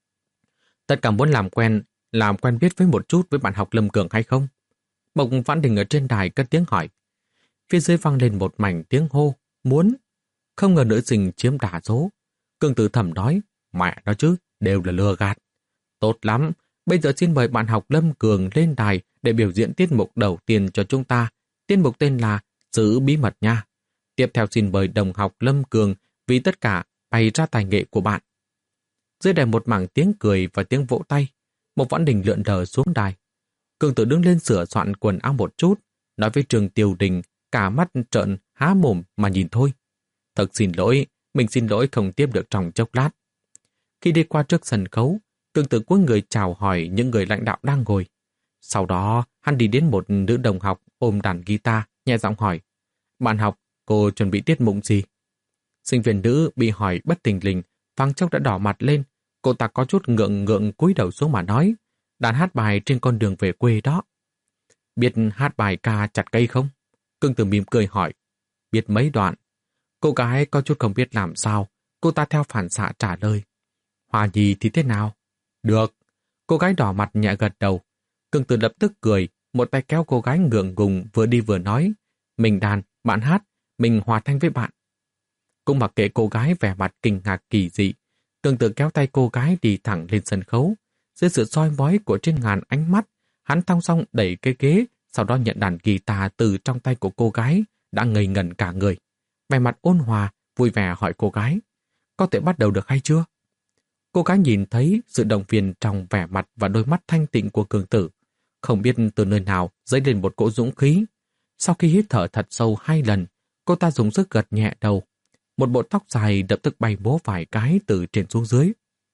Speaker 1: Tất cả muốn làm quen, làm quen biết với một chút với bạn học Lâm Cường hay không? Mộc Vãn Đình ở trên đài cất tiếng hỏi. Phía dưới vang lên một mảnh tiếng hô, muốn. Không ngờ nữ sinh chiếm đa số. Cường Tử thầm nói, mẹ đó chứ, đều là lừa gạt. Tốt lắm, bây giờ xin mời bạn học Lâm Cường lên đài để biểu diễn tiết mục đầu tiên cho chúng ta. Tiết mục tên là Giữ bí mật nha. Tiếp theo xin mời đồng học Lâm Cường vì tất cả bày ra tài nghệ của bạn. Dưới đài một mảng tiếng cười và tiếng vỗ tay. Mộc Vãn Đình lượn đờ xuống đài. Cường Tử đứng lên sửa soạn quần áo một chút, nói với Trương Tiêu Đình, cả mắt trợn há mồm mà nhìn thôi. Thật xin lỗi, mình xin lỗi không tiếp được trong chốc lát. Khi đi qua trước sân khấu, Cường Tử cúi người chào hỏi những người lãnh đạo đang ngồi. Sau đó, hắn đi đến một nữ đồng học ôm đàn guitar, nhẹ giọng hỏi. Bạn học, cô chuẩn bị tiết mục gì? Sinh viên nữ bị hỏi bất tình lình, thoáng chốc đã đỏ mặt lên. Cô ta có chút ngượng ngượng cúi đầu xuống mà nói. Đàn hát bài trên con đường về quê đó. Biết hát bài ca chặt cây không? Cường Tử mỉm cười hỏi. Biết mấy đoạn. Cô gái có chút không biết làm sao. Cô ta theo phản xạ trả lời. Hòa nhì thì thế nào? Được. Cô gái đỏ mặt nhẹ gật đầu. Cường Tử lập tức cười, một tay kéo cô gái ngượng ngùng vừa đi vừa nói. Mình đàn, bạn hát, mình hòa thanh với bạn. Cũng mặc kệ cô gái vẻ mặt kinh ngạc kỳ dị. Cường Tử kéo tay cô gái đi thẳng lên sân khấu. Dưới sự soi mói của trên ngàn ánh mắt, hắn thong dong đẩy cái ghế, sau đó nhận đàn guitar từ trong tay của cô gái, đã ngây ngẩn cả người. Vẻ mặt ôn hòa, vui vẻ hỏi cô gái, có thể bắt đầu được hay chưa? Cô gái nhìn thấy sự động viên trong vẻ mặt và đôi mắt thanh tịnh của Cường Tử. Không biết từ nơi nào dấy lên một cỗ dũng khí. Sau khi hít thở thật sâu hai lần, cô ta dùng sức gật nhẹ đầu. Một bộ tóc dài lập tức bay bố vài cái từ trên xuống dưới.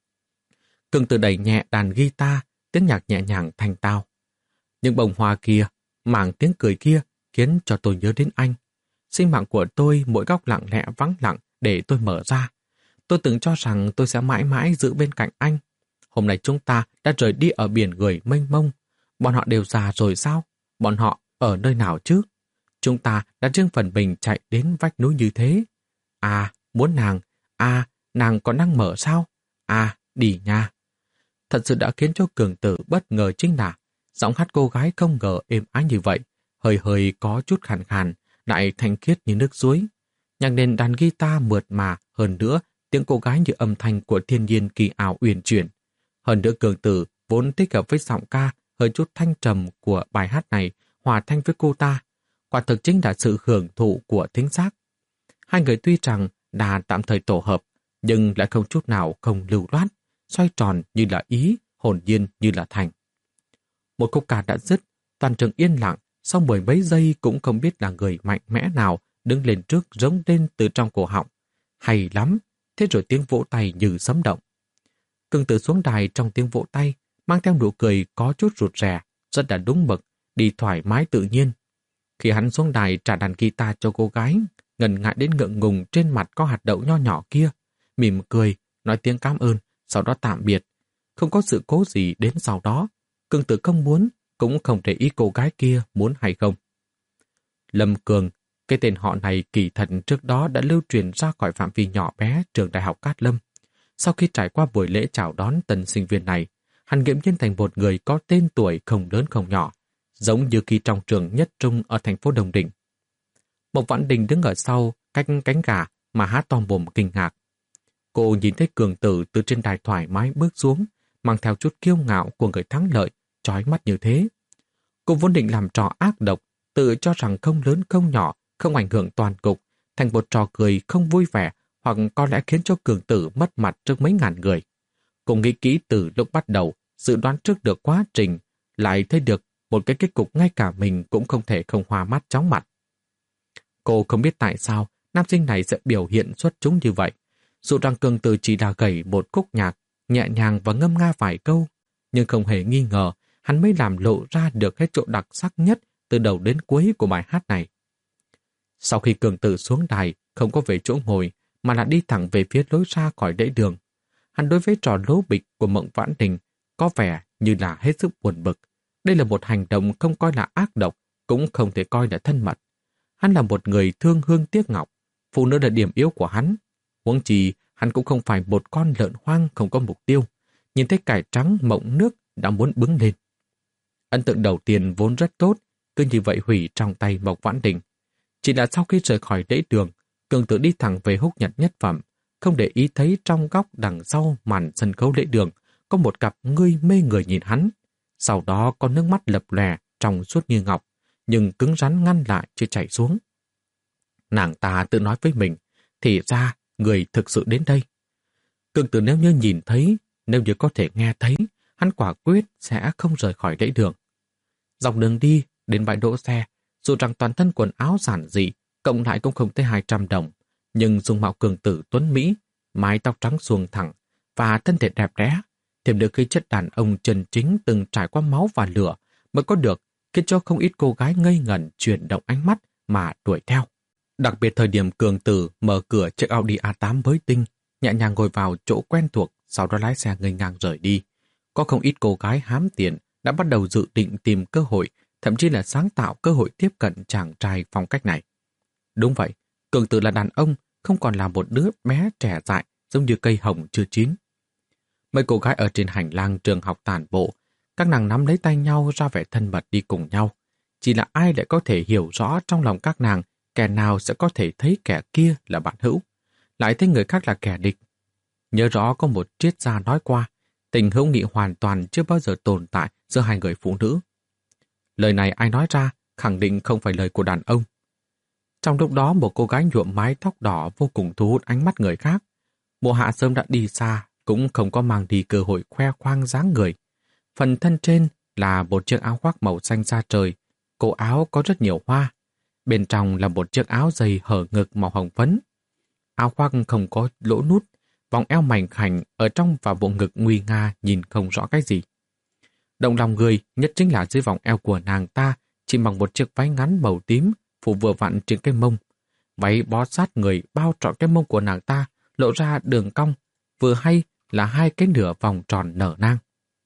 Speaker 1: Cường Tử đẩy nhẹ đàn guitar, tiếng nhạc nhẹ nhàng thanh tao. Những bông hoa kia, mảng tiếng cười kia khiến cho tôi nhớ đến anh. Sinh mạng của tôi mỗi góc lặng lẽ vắng lặng để tôi mở ra. Tôi từng cho rằng tôi sẽ mãi mãi giữ bên cạnh anh. Hôm nay chúng ta đã rời đi ở biển người mênh mông. Bọn họ đều già rồi sao? Bọn họ ở nơi nào chứ? Chúng ta đã riêng phần mình chạy đến vách núi như thế. À, muốn nàng. À, nàng còn đang mở sao? À, đi nha. Thật sự đã khiến cho Cường Tử bất ngờ chính là giọng hát cô gái không ngờ êm ái như vậy, hơi hơi có chút khàn khàn, lại thanh khiết như nước suối. Nhạc nền đàn guitar mượt mà, hơn nữa tiếng cô gái như âm thanh của thiên nhiên kỳ ảo uyển chuyển. Hơn nữa Cường Tử vốn thích hợp với giọng ca hơi chút thanh trầm của bài hát này, hòa thanh với cô ta. Quả thực chính là sự hưởng thụ của thính giác. Hai người tuy rằng đã tạm thời tổ hợp, nhưng lại không chút nào không lưu loát, xoay tròn như là ý, hồn nhiên như là thành. Một khúc ca đã dứt, toàn trường yên lặng, sau mười mấy giây cũng không biết là người mạnh mẽ nào đứng lên trước rống lên từ trong cổ họng. Hay lắm, thế rồi tiếng vỗ tay như sấm động. Cường Tử xuống đài trong tiếng vỗ tay, mang theo nụ cười có chút rụt rè, rất là đúng mực, đi thoải mái tự nhiên. Khi hắn xuống đài trả đàn guitar cho cô gái, ngần ngại đến ngượng ngùng trên mặt có hạt đậu nho nhỏ kia, mỉm cười, nói tiếng cảm ơn, sau đó tạm biệt. Không có sự cố gì đến sau đó. Cường Tử không muốn, cũng không để ý cô gái kia muốn hay không. Lâm Cường, cái tên họ này kỳ thật trước đó đã lưu truyền ra khỏi phạm vi nhỏ bé trường đại học Cát Lâm. Sau khi trải qua buổi lễ chào đón tân sinh viên này, hắn nghiễm nhiên thành một người có tên tuổi không lớn không nhỏ, giống như khi trong trường nhất trung ở thành phố Đồng Đình. Mộc Vãn Đình đứng ở sau, cách cánh gà mà há to mồm kinh ngạc. Cô nhìn thấy Cường Tử từ trên đài thoải mái bước xuống, mang theo chút kiêu ngạo của người thắng lợi, chói mắt như thế. Cô vốn định làm trò ác độc, tự cho rằng không lớn không nhỏ, không ảnh hưởng toàn cục, thành một trò cười không vui vẻ, hoặc có lẽ khiến cho Cường Tử mất mặt trước mấy ngàn người. Cô nghĩ kỹ từ lúc bắt đầu, dự đoán trước được quá trình, lại thấy được một cái kết cục ngay cả mình cũng không thể không hoa mắt chóng mặt. Cô không biết tại sao nam sinh này sẽ biểu hiện xuất chúng như vậy. Dù rằng Cường Tử chỉ là gảy một khúc nhạc, nhẹ nhàng và ngâm nga vài câu, nhưng không hề nghi ngờ, hắn mới làm lộ ra được hết chỗ đặc sắc nhất từ đầu đến cuối của bài hát này. Sau khi Cường Tử xuống đài, không có về chỗ ngồi, mà là đi thẳng về phía lối ra khỏi lễ đường. Hắn đối với trò lố bịch của Mộng Vãn Đình có vẻ như là hết sức buồn bực. Đây là một hành động không coi là ác độc, cũng không thể coi là thân mật. Hắn là một người thương hương tiếc ngọc, phụ nữ là điểm yếu của hắn. Huống chi, hắn cũng không phải một con lợn hoang không có mục tiêu. Nhìn thấy cải trắng mộng nước đã muốn bứng lên. Ấn tượng đầu tiên vốn rất tốt, cứ như vậy hủy trong tay Mộc Vãn Đình. Chỉ là sau khi rời khỏi lễ đường, Cường Tử đi thẳng về húc nhật nhất phẩm, không để ý thấy trong góc đằng sau màn sân khấu lễ đường có một cặp ngươi mê người nhìn hắn. Sau đó có nước mắt lập lòe trong suốt như ngọc, nhưng cứng rắn ngăn lại chưa chảy xuống. Nàng ta tự nói với mình, thì ra người thực sự đến đây. Cường Tử nếu như nhìn thấy, nếu như có thể nghe thấy, hắn quả quyết sẽ không rời khỏi lễ đường. Dọc đường đi, đến bãi đỗ xe, dù rằng toàn thân quần áo giản dị, cộng lại cũng không tới hai trăm đồng, nhưng dung mạo Cường Tử tuấn Mỹ, mái tóc trắng xuồng thẳng và thân thể đẹp đẽ, thêm được khí chất đàn ông chân chính từng trải qua máu và lửa mới có được, khiến cho không ít cô gái ngây ngẩn chuyển động ánh mắt mà đuổi theo. Đặc biệt thời điểm Cường Tử mở cửa chiếc Audi a tám mới tinh, nhẹ nhàng ngồi vào chỗ quen thuộc, sau đó lái xe ngây ngang rời đi. Có không ít cô gái hám tiền đã bắt đầu dự định tìm cơ hội, thậm chí là sáng tạo cơ hội tiếp cận chàng trai phong cách này. Đúng vậy, Cường Tử là đàn ông, không còn là một đứa bé trẻ dại giống như cây hồng chưa chín. Mấy cô gái ở trên hành lang trường học tản bộ, các nàng nắm lấy tay nhau ra vẻ thân mật đi cùng nhau. Chỉ là ai lại có thể hiểu rõ trong lòng các nàng, kẻ nào sẽ có thể thấy kẻ kia là bạn hữu, lại thấy người khác là kẻ địch. nhớ rõ có một triết gia nói qua, tình hữu nghị hoàn toàn chưa bao giờ tồn tại giữa hai người phụ nữ. Lời này ai nói ra, khẳng định không phải lời của đàn ông. Trong lúc đó, một cô gái nhuộm mái tóc đỏ vô cùng thu hút ánh mắt người khác. Mộ Hạ sớm đã đi xa, cũng không có mang đi cơ hội khoe khoang dáng người. Phần thân trên là một chiếc áo khoác màu xanh da trời, cổ áo có rất nhiều hoa. Bên trong là một chiếc áo dày hở ngực màu hồng phấn. Áo khoác không có lỗ nút, vòng eo mảnh khảnh ở trong và bộ ngực nguy nga nhìn không rõ cái gì. Động lòng người nhất chính là dưới vòng eo của nàng ta chỉ bằng một chiếc váy ngắn màu tím phủ vừa vặn trên cái mông. Váy bó sát người bao trọn cái mông của nàng ta, lộ ra đường cong, vừa hay là hai cái nửa vòng tròn nở nang.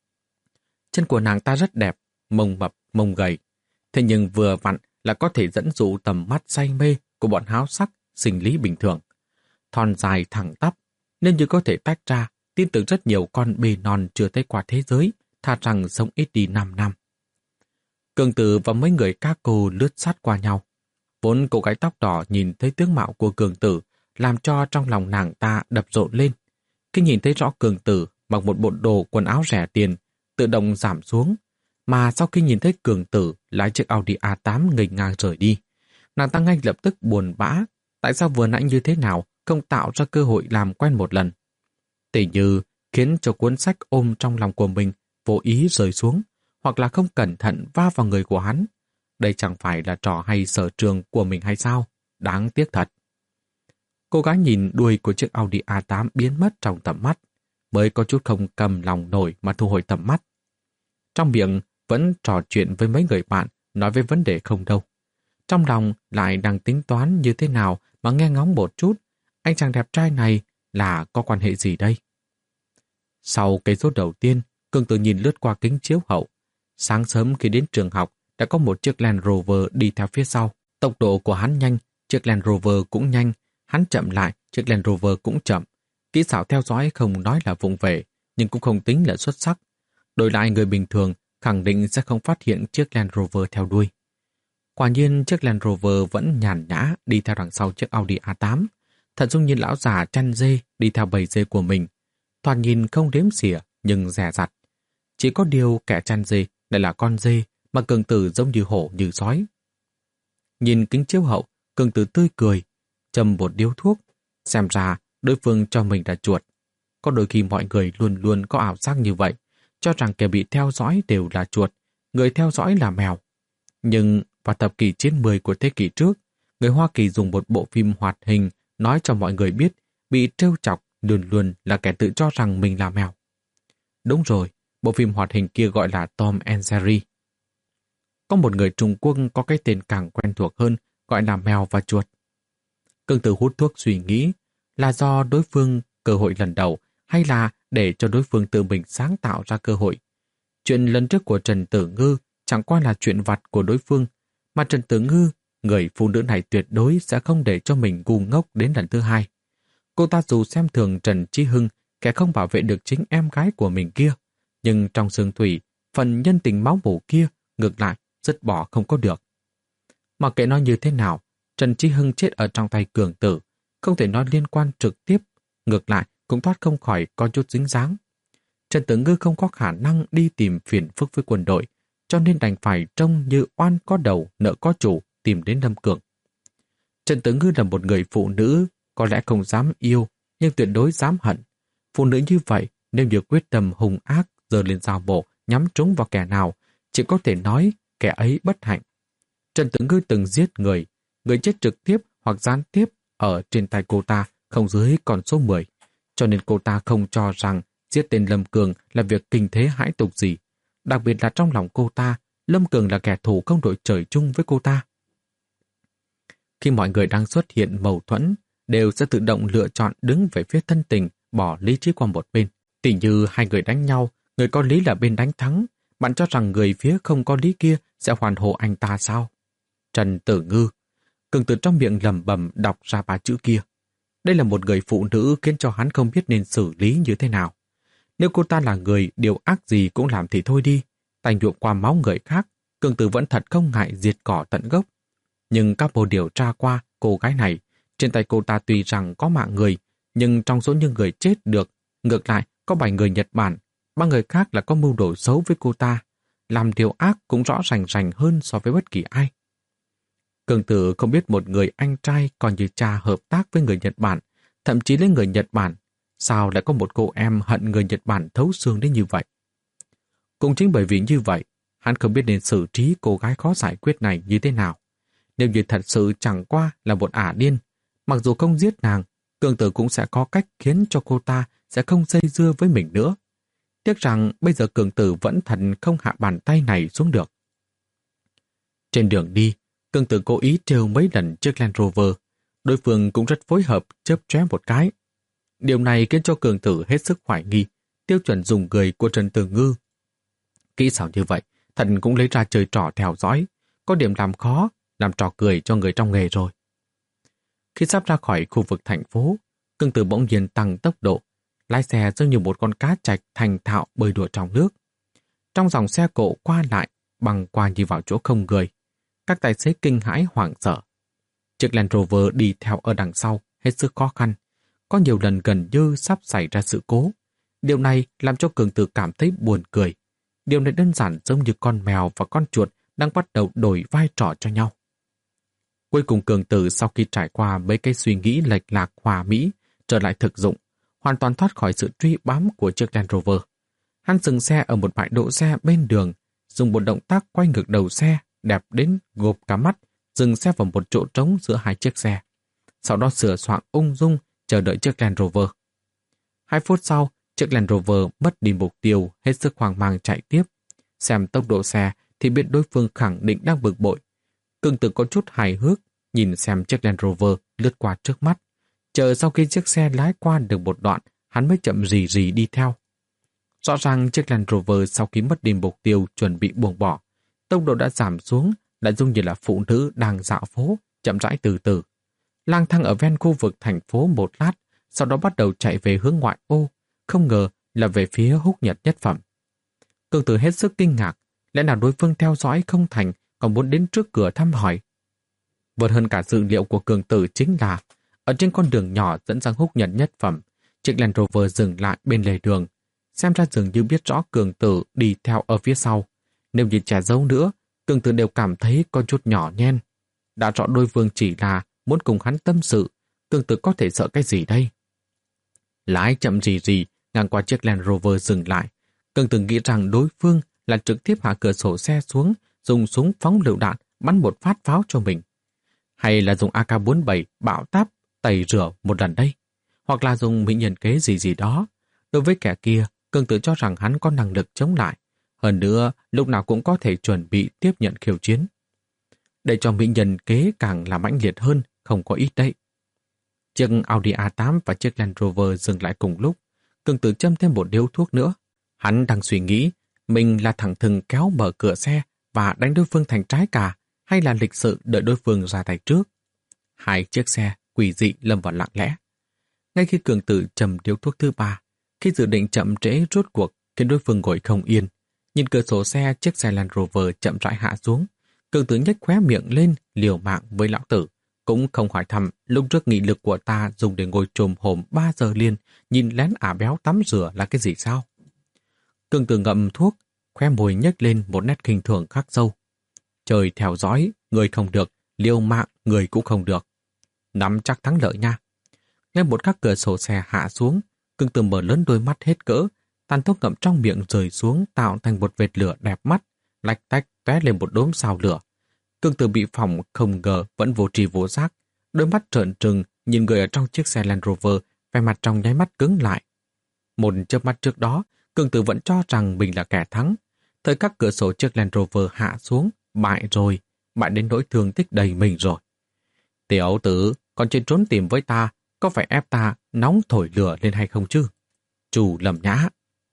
Speaker 1: Chân của nàng ta rất đẹp, mông mập, mông gầy. Thế nhưng vừa vặn là có thể dẫn dụ tầm mắt say mê của bọn háo sắc, sinh lý bình thường. Thon dài thẳng tắp, nên như có thể tách ra, tin tưởng rất nhiều con bê non chưa thấy qua thế giới, thà rằng sống ít đi năm năm. Cường Tử và mấy người các cô lướt sát qua nhau. Vốn cô gái tóc đỏ nhìn thấy tướng mạo của Cường Tử, làm cho trong lòng nàng ta đập rộn lên. Khi nhìn thấy rõ Cường Tử mặc một bộ đồ quần áo rẻ tiền, tự động giảm xuống. Mà sau khi nhìn thấy Cường Tử lái chiếc Audi a tám nghênh ngang rời đi, nàng ta ngay lập tức buồn bã. Tại sao vừa nãy như thế nào không tạo ra cơ hội làm quen một lần? Tỉ như khiến cho cuốn sách ôm trong lòng của mình vô ý rơi xuống, hoặc là không cẩn thận va vào người của hắn. Đây chẳng phải là trò hay sở trường của mình hay sao? Đáng tiếc thật. Cô gái nhìn đuôi của chiếc Audi a tám biến mất trong tầm mắt, mới có chút không cầm lòng nổi mà thu hồi tầm mắt. Trong miệng vẫn trò chuyện với mấy người bạn, nói về vấn đề không đâu. Trong lòng lại đang tính toán như thế nào mà nghe ngóng một chút, anh chàng đẹp trai này là có quan hệ gì đây? Sau cây số đầu tiên, Cường Tử nhìn lướt qua kính chiếu hậu. Sáng sớm khi đến trường học, đã có một chiếc Land Rover đi theo phía sau. Tốc độ của hắn nhanh, chiếc Land Rover cũng nhanh. Hắn chậm lại, chiếc Land Rover cũng chậm. Kỹ xảo theo dõi không nói là vụng về, nhưng cũng không tính là xuất sắc. Đổi lại người bình thường, khẳng định sẽ không phát hiện chiếc Land Rover theo đuôi. Quả nhiên chiếc Land Rover vẫn nhàn nhã đi theo đằng sau chiếc Audi a tám. Thật giống như lão già chăn dê đi theo bầy dê của mình. Thoạt nhìn không đếm xỉa nhưng dè dặt. Chỉ có điều kẻ chăn dê lại là con dê, mà Cường Tử giống như hổ như sói. Nhìn kính chiếu hậu, Cường Tử tươi cười, châm một điếu thuốc. Xem ra đối phương cho mình là chuột. Có đôi khi mọi người luôn luôn có ảo giác như vậy, cho rằng kẻ bị theo dõi đều là chuột, người theo dõi là mèo. Nhưng vào thập kỷ chín mươi của thế kỷ trước, người Hoa Kỳ dùng một bộ phim hoạt hình nói cho mọi người biết bị trêu chọc luôn luôn là kẻ tự cho rằng mình là mèo. Đúng rồi, bộ phim hoạt hình kia gọi là Tom and Jerry. Có một người Trung Quốc có cái tên càng quen thuộc hơn, gọi là mèo và chuột. Cường Tử hút thuốc suy nghĩ là do đối phương cơ hội lần đầu hay là để cho đối phương tự mình sáng tạo ra cơ hội. Chuyện lần trước của Trần Tử Ngư chẳng qua là chuyện vặt của đối phương, mà Trần Tử Ngư, người phụ nữ này tuyệt đối sẽ không để cho mình ngu ngốc đến lần thứ hai. Cô ta dù xem thường Trần Chí Hưng, kẻ không bảo vệ được chính em gái của mình kia, nhưng trong xương thủy, phần nhân tình máu mủ kia ngược lại dứt bỏ không có được. Mặc kệ nói như thế nào, Trần Chí Hưng chết ở trong tay Cường Tử, không thể nói liên quan trực tiếp, ngược lại cũng thoát không khỏi có chút dính dáng. Trần Tử Ngư không có khả năng đi tìm phiền phức với quân đội, cho nên đành phải trông như oan có đầu, nợ có chủ, tìm đến Lâm Cường. Trần Tử Ngư là một người phụ nữ, có lẽ không dám yêu, nhưng tuyệt đối dám hận. Phụ nữ như vậy, nếu như quyết tâm hung ác, giơ lên dao bổ, nhắm trúng vào kẻ nào, chỉ có thể nói kẻ ấy bất hạnh. Trần Tử Ngư từng giết người, người chết trực tiếp hoặc gián tiếp ở trên tay cô ta không dưới con số mười, cho nên cô ta không cho rằng giết tên Lâm Cường là việc kinh thế hãi tục gì. Đặc biệt là trong lòng cô ta, Lâm Cường là kẻ thù không đội trời chung với cô ta. Khi mọi người đang xuất hiện mâu thuẫn, đều sẽ tự động lựa chọn đứng về phía thân tình, bỏ lý trí qua một bên. Tỉ như hai người đánh nhau, người có lý là bên đánh thắng, bạn cho rằng người phía không có lý kia sẽ hoàn hộ anh ta sao? Trần Tử Ngư, Cường Tử trong miệng lẩm bẩm đọc ra ba chữ kia. Đây là một người phụ nữ khiến cho hắn không biết nên xử lý như thế nào. Nếu cô ta là người điều ác gì cũng làm thì thôi đi, tay nhuộm qua máu người khác, Cường Tử vẫn thật không ngại diệt cỏ tận gốc. Nhưng các bộ điều tra qua cô gái này, trên tay cô ta tuy rằng có mạng người, nhưng trong số những người chết được Ngược lại, có bảy người Nhật Bản, ba người khác là có mưu đồ xấu với cô ta, làm điều ác cũng rõ rành rành hơn so với bất kỳ ai. Cường Tử không biết một người anh trai còn như cha hợp tác với người Nhật Bản, thậm chí lấy người Nhật Bản, sao lại có một cô em hận người Nhật Bản thấu xương đến như vậy. Cũng chính bởi vì như vậy, hắn không biết nên xử trí cô gái khó giải quyết này như thế nào. Nếu như thật sự chẳng qua là một ả điên, mặc dù không giết nàng, Cường Tử cũng sẽ có cách khiến cho cô ta sẽ không dây dưa với mình nữa. Tiếc rằng bây giờ Cường Tử vẫn thật không hạ bàn tay này xuống được. Trên đường đi, Cường Tử cố ý trêu mấy lần chiếc Land Rover. Đối phương cũng rất phối hợp chớp chóe một cái. Điều này khiến cho Cường Tử hết sức hoài nghi tiêu chuẩn dùng người của Trần Tử Ngư. Kỹ xảo như vậy, thần cũng lấy ra chơi trò theo dõi, có điểm làm khó, làm trò cười cho người trong nghề rồi. Khi sắp ra khỏi khu vực thành phố, Cường Tử bỗng nhiên tăng tốc độ, lái xe giống như một con cá trạch thành thạo bơi đùa trong nước. Trong dòng xe cộ qua lại, băng qua như vào chỗ không người. Các tài xế kinh hãi hoảng sợ. Chiếc Land Rover đi theo ở đằng sau hết sức khó khăn. Có nhiều lần gần như sắp xảy ra sự cố. Điều này làm cho Cường Tử cảm thấy buồn cười. Điều này đơn giản giống như con mèo và con chuột đang bắt đầu đổi vai trò cho nhau. Cuối cùng Cường Tử sau khi trải qua mấy cái suy nghĩ lệch lạc hòa mỹ trở lại thực dụng, hoàn toàn thoát khỏi sự truy bám của chiếc Land Rover. Hắn dừng xe ở một bãi đỗ xe bên đường, dùng một động tác quay ngược đầu xe đẹp đến gộp cả mắt, dừng xe vào một chỗ trống giữa hai chiếc xe. Sau đó sửa soạn ung dung chờ đợi chiếc Land Rover. Hai phút sau, chiếc Land Rover mất đi mục tiêu, hết sức hoang mang chạy tiếp. Xem tốc độ xe thì biết đối phương khẳng định đang bực bội. Cường Tử có chút hài hước, nhìn xem chiếc Land Rover lướt qua trước mắt. Chờ sau khi chiếc xe lái qua được một đoạn, hắn mới chậm rì rì đi theo. Rõ ràng chiếc Land Rover sau khi mất đi mục tiêu chuẩn bị buông bỏ, tốc độ đã giảm xuống, đã giống như là phụ nữ đang dạo phố, chậm rãi từ từ. Lang thang ở ven khu vực thành phố một lát, sau đó bắt đầu chạy về hướng ngoại ô, không ngờ là về phía Húc Nhật Nhất Phẩm. Cường Tử hết sức kinh ngạc, lẽ nào đối phương theo dõi không thành, còn muốn đến trước cửa thăm hỏi. Vượt hơn cả dự liệu của Cường Tử chính là, ở trên con đường nhỏ dẫn sang Húc Nhật Nhất Phẩm, chiếc Land Rover dừng lại bên lề đường, xem ra dường như biết rõ Cường Tử đi theo ở phía sau. Nếu như che giấu nữa, Cường Tử đều cảm thấy có chút nhỏ nhen. Đã rõ đối phương chỉ là muốn cùng hắn tâm sự, Cường Tử có thể sợ cái gì đây? Lái chậm rì rì ngang qua chiếc Land Rover dừng lại. Cường Tử nghĩ rằng đối phương là trực tiếp hạ cửa sổ xe xuống, dùng súng phóng lựu đạn bắn một phát pháo cho mình. Hay là dùng A K bốn mươi bảy bạo táp tẩy rửa một lần đây? Hoặc là dùng mỹ nhân kế gì gì đó. Đối với kẻ kia, Cường Tử cho rằng hắn có năng lực chống lại. Hơn nữa, lúc nào cũng có thể chuẩn bị tiếp nhận khiêu chiến. Để cho mỹ nhân kế càng là mãnh liệt hơn, không có ít đấy. Chiếc Audi A tám và chiếc Land Rover dừng lại cùng lúc. Cường Tử châm thêm một điếu thuốc nữa. Hắn đang suy nghĩ, mình là thẳng thừng kéo mở cửa xe và đánh đối phương thành trái cà, hay là lịch sự đợi đối phương ra tay trước. Hai chiếc xe quỷ dị lâm vào lặng lẽ. Ngay khi Cường Tử châm điếu thuốc thứ ba, khi dự định chậm trễ rốt cuộc khiến đối phương ngồi không yên, nhìn cửa sổ xe chiếc xe Land Rover chậm rãi hạ xuống, Cường Tử nhếch khóe miệng lên liều mạng với lão tử, cũng không hỏi thăm lúc trước nghị lực của ta dùng để ngồi trồm hổm ba giờ liền nhìn lén ả béo tắm rửa là cái gì sao. Cường Tử ngậm thuốc, khóe môi nhếch lên một nét khinh thường khắc sâu. Trời theo dõi, người không được, liều mạng, người cũng không được. Nắm chắc thắng lợi nha. Ngay một các cửa sổ xe hạ xuống, Cường Tử mở lớn đôi mắt hết cỡ, tàn thuốc ngậm trong miệng rơi xuống tạo thành một vệt lửa đẹp mắt, lạch tách tóe lên một đốm sao lửa. Cường Tử bị phỏng không ngờ vẫn vô tri vô giác, đôi mắt trợn trừng nhìn người ở trong chiếc xe Land Rover, vẻ mặt trong nháy mắt cứng lại. Một chớp mắt trước đó, Cường Tử vẫn cho rằng mình là kẻ thắng. Thời các cửa sổ chiếc Land Rover hạ xuống, bại rồi, bại đến nỗi thương tích đầy mình rồi. Tiểu tử, còn chưa trốn tìm với ta, có phải ép ta nóng thổi lửa lên hay không chứ? Chú Lâm Nhã.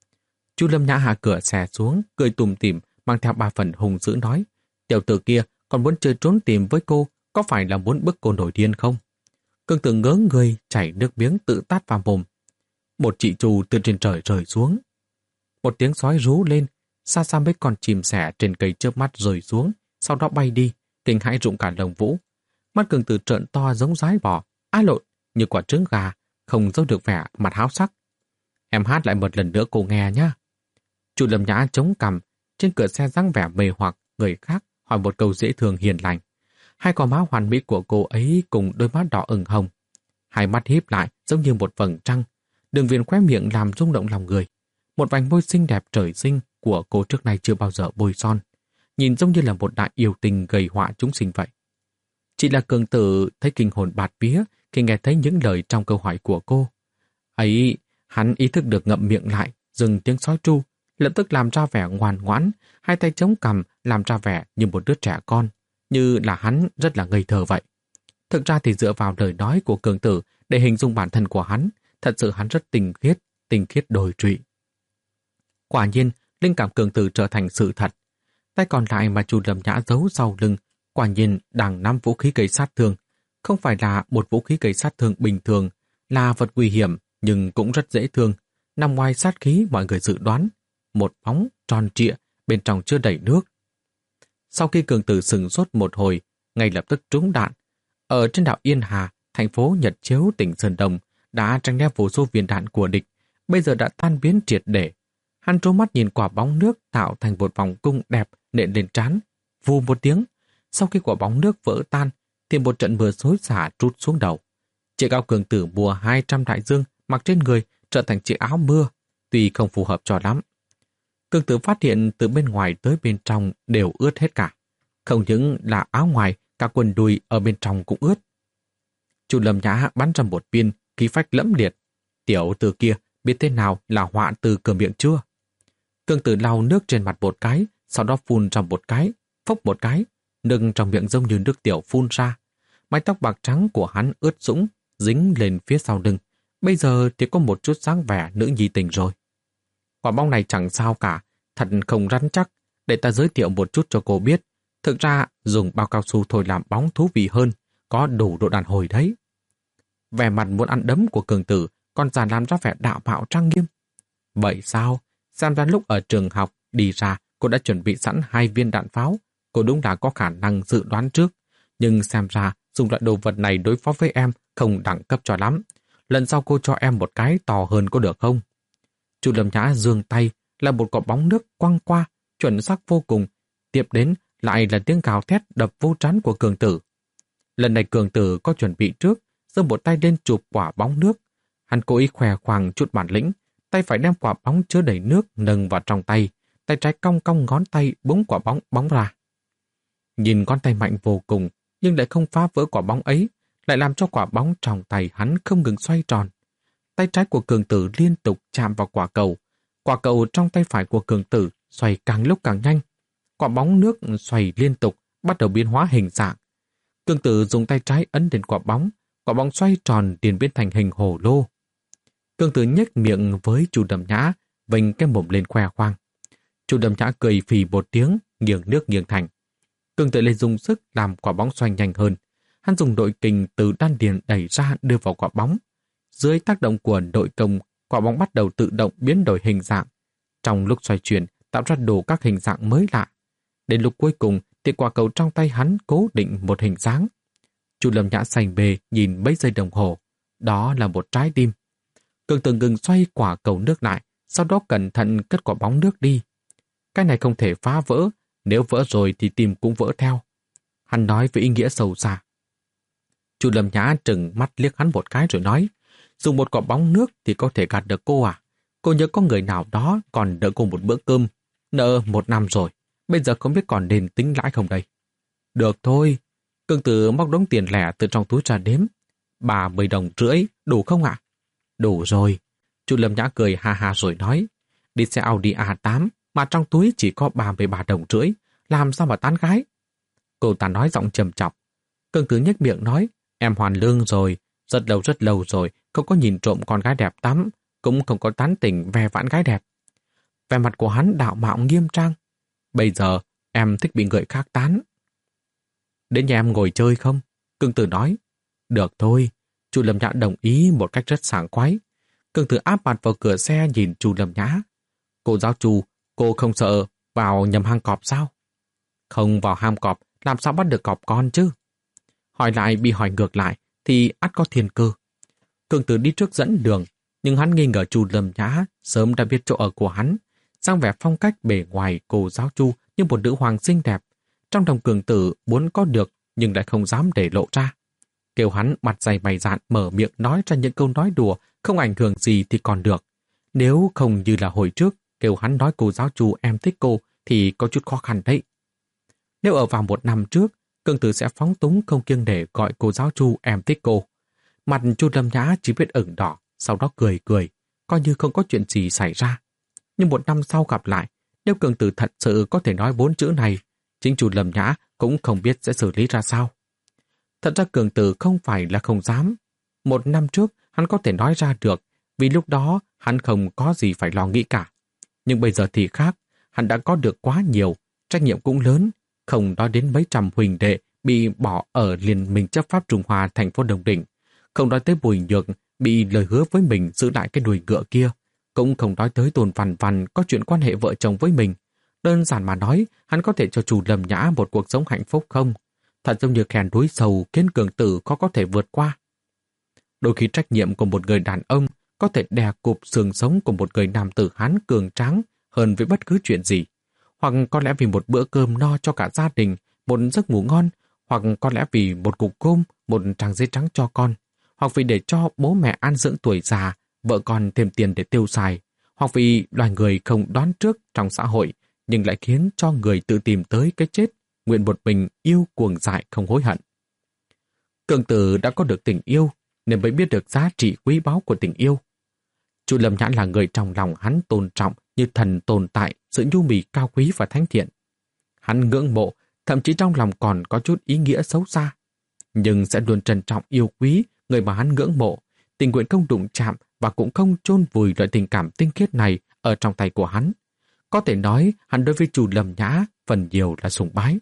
Speaker 1: Chú Lâm Nhã hạ cửa xe xuống, cười tủm tỉm, mang theo ba phần hùng dữ nói, tiểu tử kia còn muốn chơi trốn tìm với cô, có phải là muốn bức cô nổi điên không? Cường Tử ngớ người, chảy nước miếng tự tát vào mồm. Một chị trù từ trên trời rơi xuống. Một tiếng sói rú lên, xa xa mấy con chim sẻ trên cây chớp mắt rơi xuống, sau đó bay đi, kinh hãi rụng cả lồng vũ. Mắt Cường Tử trợn to giống dái bò, á lộn, như quả trứng gà, không giấu được vẻ mặt háo sắc. Em hát lại một lần nữa cô nghe nhé. Chu Lâm Nhã chống cằm, trên cửa xe dáng vẻ mê hoặc người khác hỏi một câu dễ thương hiền lành. Hai con má hoàn mỹ của cô ấy cùng đôi mắt đỏ ửng hồng. Hai mắt híp lại giống như một vầng trăng, đường viền khóe miệng làm rung động lòng người. Một vành môi xinh đẹp trời sinh của cô trước nay chưa bao giờ bôi son, nhìn giống như là một đại yêu tình gây họa chúng sinh vậy. Chỉ là Cường Tử thấy kinh hồn bạt vía khi nghe thấy những lời trong câu hỏi của cô. Ấy, hắn ý thức được ngậm miệng lại, dừng tiếng sói tru, lập tức làm ra vẻ ngoan ngoãn, hai tay chống cằm làm ra vẻ như một đứa trẻ con, như là hắn rất là ngây thơ vậy. Thực ra thì dựa vào lời nói của Cường Tử để hình dung bản thân của hắn, thật sự hắn rất tinh khiết, tinh khiết đồi trụy. Quả nhiên, linh cảm Cường Tử trở thành sự thật. Tay còn lại mà Chu Lâm Nhã giấu sau lưng, quả nhiên đang nắm vũ khí gây sát thương. Không phải là một vũ khí gây sát thương bình thường, là vật nguy hiểm nhưng cũng rất dễ thương. Nằm ngoài sát khí mọi người dự đoán, một bóng tròn trịa, bên trong chưa đầy nước. Sau khi Cường Tử sừng sốt một hồi, ngay lập tức trúng đạn. Ở trên đảo Yên Hà, thành phố Nhật Chiếu, tỉnh Sơn Đông, đã tránh né vô số viên đạn của địch, bây giờ đã tan biến triệt để. Hắn trố mắt nhìn quả bóng nước tạo thành một vòng cung đẹp nện lên trán, vù một tiếng. Sau khi quả bóng nước vỡ tan, thì một trận mưa xối xả trút xuống đầu. Chiếc áo Cường Tử mua hai trăm đại dương mặc trên người trở thành chiếc áo mưa, tuy không phù hợp cho lắm. Cường Tử phát hiện từ bên ngoài tới bên trong đều ướt hết cả. Không những là áo ngoài, cả quần đùi ở bên trong cũng ướt. Chu Lâm Nhã bắn ra một viên, khí phách lẫm liệt. Tiểu tử kia biết thế nào là họa từ cửa miệng chưa? Cường Tử lau nước trên mặt một cái, sau đó phun ra một cái, phốc một cái, nước trong miệng giống như nước tiểu phun ra. Mái tóc bạc trắng của hắn ướt sũng, dính lên phía sau lưng. Bây giờ thì có một chút dáng vẻ nữ nhi tình rồi. Quả bóng này chẳng sao cả, thật không rắn chắc. Để ta giới thiệu một chút cho cô biết. Thực ra, dùng bao cao su thôi làm bóng thú vị hơn, có đủ độ đàn hồi đấy. Vẻ mặt muốn ăn đấm của Cường Tử còn già làm ra vẻ đạo mạo trang nghiêm. Vậy sao? Xem ra lúc ở trường học đi ra, cô đã chuẩn bị sẵn hai viên đạn pháo. Cô đúng là có khả năng dự đoán trước. Nhưng xem ra, dùng loại đồ vật này đối phó với em không đẳng cấp cho lắm. Lần sau cô cho em một cái to hơn có được không? Chu Lâm Nhã giương tay là một quả bóng nước quăng qua, chuẩn xác vô cùng. Tiếp đến lại là tiếng gào thét đập vô trán của Cường Tử. Lần này Cường Tử có chuẩn bị trước, giơ một tay lên chụp quả bóng nước. Hắn cố ý khỏe khoang chút bản lĩnh, tay phải đem quả bóng chứa đầy nước nâng vào trong tay, tay trái cong cong ngón tay búng quả bóng bóng ra. Nhìn ngón tay mạnh vô cùng, nhưng lại không phá vỡ quả bóng ấy, lại làm cho quả bóng trong tay hắn không ngừng xoay tròn. Tay trái của Cường Tử liên tục chạm vào quả cầu. Quả cầu trong tay phải của Cường Tử xoay càng lúc càng nhanh. Quả bóng nước xoay liên tục, bắt đầu biến hóa hình dạng. Cường Tử dùng tay trái ấn đến quả bóng, quả bóng xoay tròn liền biến thành hình hồ lô. Cường Tử nhếch miệng với Chu Lâm Nhã, vênh cái mồm lên khoe khoang. Chu Lâm Nhã cười phì một tiếng, nghiêng nước nghiêng thành. Cường Tử lại dùng sức làm quả bóng xoay nhanh hơn. Hắn dùng nội kình từ đan điền đẩy ra đưa vào quả bóng. Dưới tác động của nội công, quả bóng bắt đầu tự động biến đổi hình dạng. Trong lúc xoay chuyển, tạo ra đủ các hình dạng mới lạ. Đến lúc cuối cùng thì quả cầu trong tay hắn cố định một hình dáng. Chu Lâm Nhã say mê nhìn mấy giây đồng hồ. Đó là một trái tim. Cường Tử ngừng xoay quả cầu nước lại, sau đó cẩn thận cất quả bóng nước đi. Cái này không thể phá vỡ, nếu vỡ rồi thì tim cũng vỡ theo. Hắn nói với ý nghĩa sâu xa. Chu Lâm Nhã trừng mắt liếc hắn một cái rồi nói, dùng một quả bóng nước thì có thể gạt được cô à? Cô nhớ có người nào đó còn đợi cô một bữa cơm, nợ một năm rồi, bây giờ không biết còn nên tính lãi không đây? Được thôi. Cường Tử móc đống tiền lẻ từ trong túi ra đếm. Ba mươi đồng rưỡi, đủ không ạ? Đủ rồi. Chu Lâm Nhã cười ha ha rồi nói, đi xe Audi a tám mà trong túi chỉ có ba mươi ba đồng rưỡi, làm sao mà tán gái? Cô ta nói giọng trầm trọng. Cường Tử nhếch miệng nói, em hoàn lương rồi, rất lâu rất lâu rồi, không có nhìn trộm con gái đẹp tắm, cũng không có tán tỉnh ve vãn gái đẹp. Vẻ mặt của hắn đạo mạo nghiêm trang. Bây giờ em thích bị người khác tán. Đến nhà em ngồi chơi không? Cường Tử nói. Được thôi. Chu Lâm Nhã đồng ý một cách rất sảng khoái. Cường Tử áp mặt vào cửa xe nhìn Chu Lâm Nhã. Cô giáo Chu, cô không sợ vào nhầm hang cọp sao? Không vào hang cọp, làm sao bắt được cọp con chứ? Hỏi lại bị hỏi ngược lại thì ắt có thiên cơ. Cường Tử đi trước dẫn đường, Nhưng hắn nghi ngờ Chu Lâm Nhã sớm đã biết chỗ ở của hắn, sang vẻ phong cách bề ngoài cô giáo Chu như một nữ hoàng xinh đẹp. Trong lòng Cường Tử muốn có được nhưng lại không dám để lộ ra. Kêu hắn mặt dày mày dạn mở miệng nói ra những câu nói đùa không ảnh hưởng gì thì còn được. Nếu không như là hồi trước kêu hắn nói cô giáo Chu em thích cô thì có chút khó khăn đấy. Nếu ở vào một năm trước, Cường Tử sẽ phóng túng không kiêng để gọi cô giáo Chu em thích cô. Mặt Chu Lâm Nhã chỉ biết ửng đỏ, sau đó cười cười, coi như không có chuyện gì xảy ra. Nhưng một năm sau gặp lại, nếu Cường Tử thật sự có thể nói bốn chữ này, chính Chu Lâm Nhã cũng không biết sẽ xử lý ra sao. Thật ra Cường Tử không phải là không dám. Một năm trước, hắn có thể nói ra được, vì lúc đó hắn không có gì phải lo nghĩ cả. Nhưng bây giờ thì khác, hắn đã có được quá nhiều, trách nhiệm cũng lớn, không nói đến mấy trăm huỳnh đệ bị bỏ ở Liên minh chấp pháp Trung Hoa thành phố Đồng Đỉnh, không nói tới Bùi Nhược bị lời hứa với mình giữ lại cái đùi ngựa kia, cũng không nói tới Tôn Văn Văn có chuyện quan hệ vợ chồng với mình. Đơn giản mà nói, hắn có thể cho Chu Lâm Nhã một cuộc sống hạnh phúc không? Thật giống như khen núi sâu khiến Cường Tử khó có thể vượt qua. Đôi khi trách nhiệm của một người đàn ông có thể đè cụp xương sống của một người nam tử Hán cường tráng hơn với bất cứ chuyện gì. Hoặc có lẽ vì một bữa cơm no cho cả gia đình, một giấc ngủ ngon, hoặc có lẽ vì một cục cơm, một trang giấy trắng cho con, hoặc vì để cho bố mẹ an dưỡng tuổi già, vợ con thêm tiền để tiêu xài, hoặc vì loài người không đoán trước trong xã hội, nhưng lại khiến cho người tự tìm tới cái chết, nguyện một mình yêu cuồng dại không hối hận. Cường Tử đã có được tình yêu, nên mới biết được giá trị quý báu của tình yêu. Chu Lâm Nhã là người trong lòng hắn tôn trọng như thần tồn tại, sự nhu mì cao quý và thánh thiện. Hắn ngưỡng mộ, thậm chí trong lòng còn có chút ý nghĩa xấu xa, nhưng sẽ luôn trân trọng yêu quý người mà hắn ngưỡng mộ, tình nguyện không đụng chạm và cũng không chôn vùi loại tình cảm tinh khiết này ở trong tay của hắn. Có thể nói hắn đối với Chu Lâm Nhã phần nhiều là sùng bái.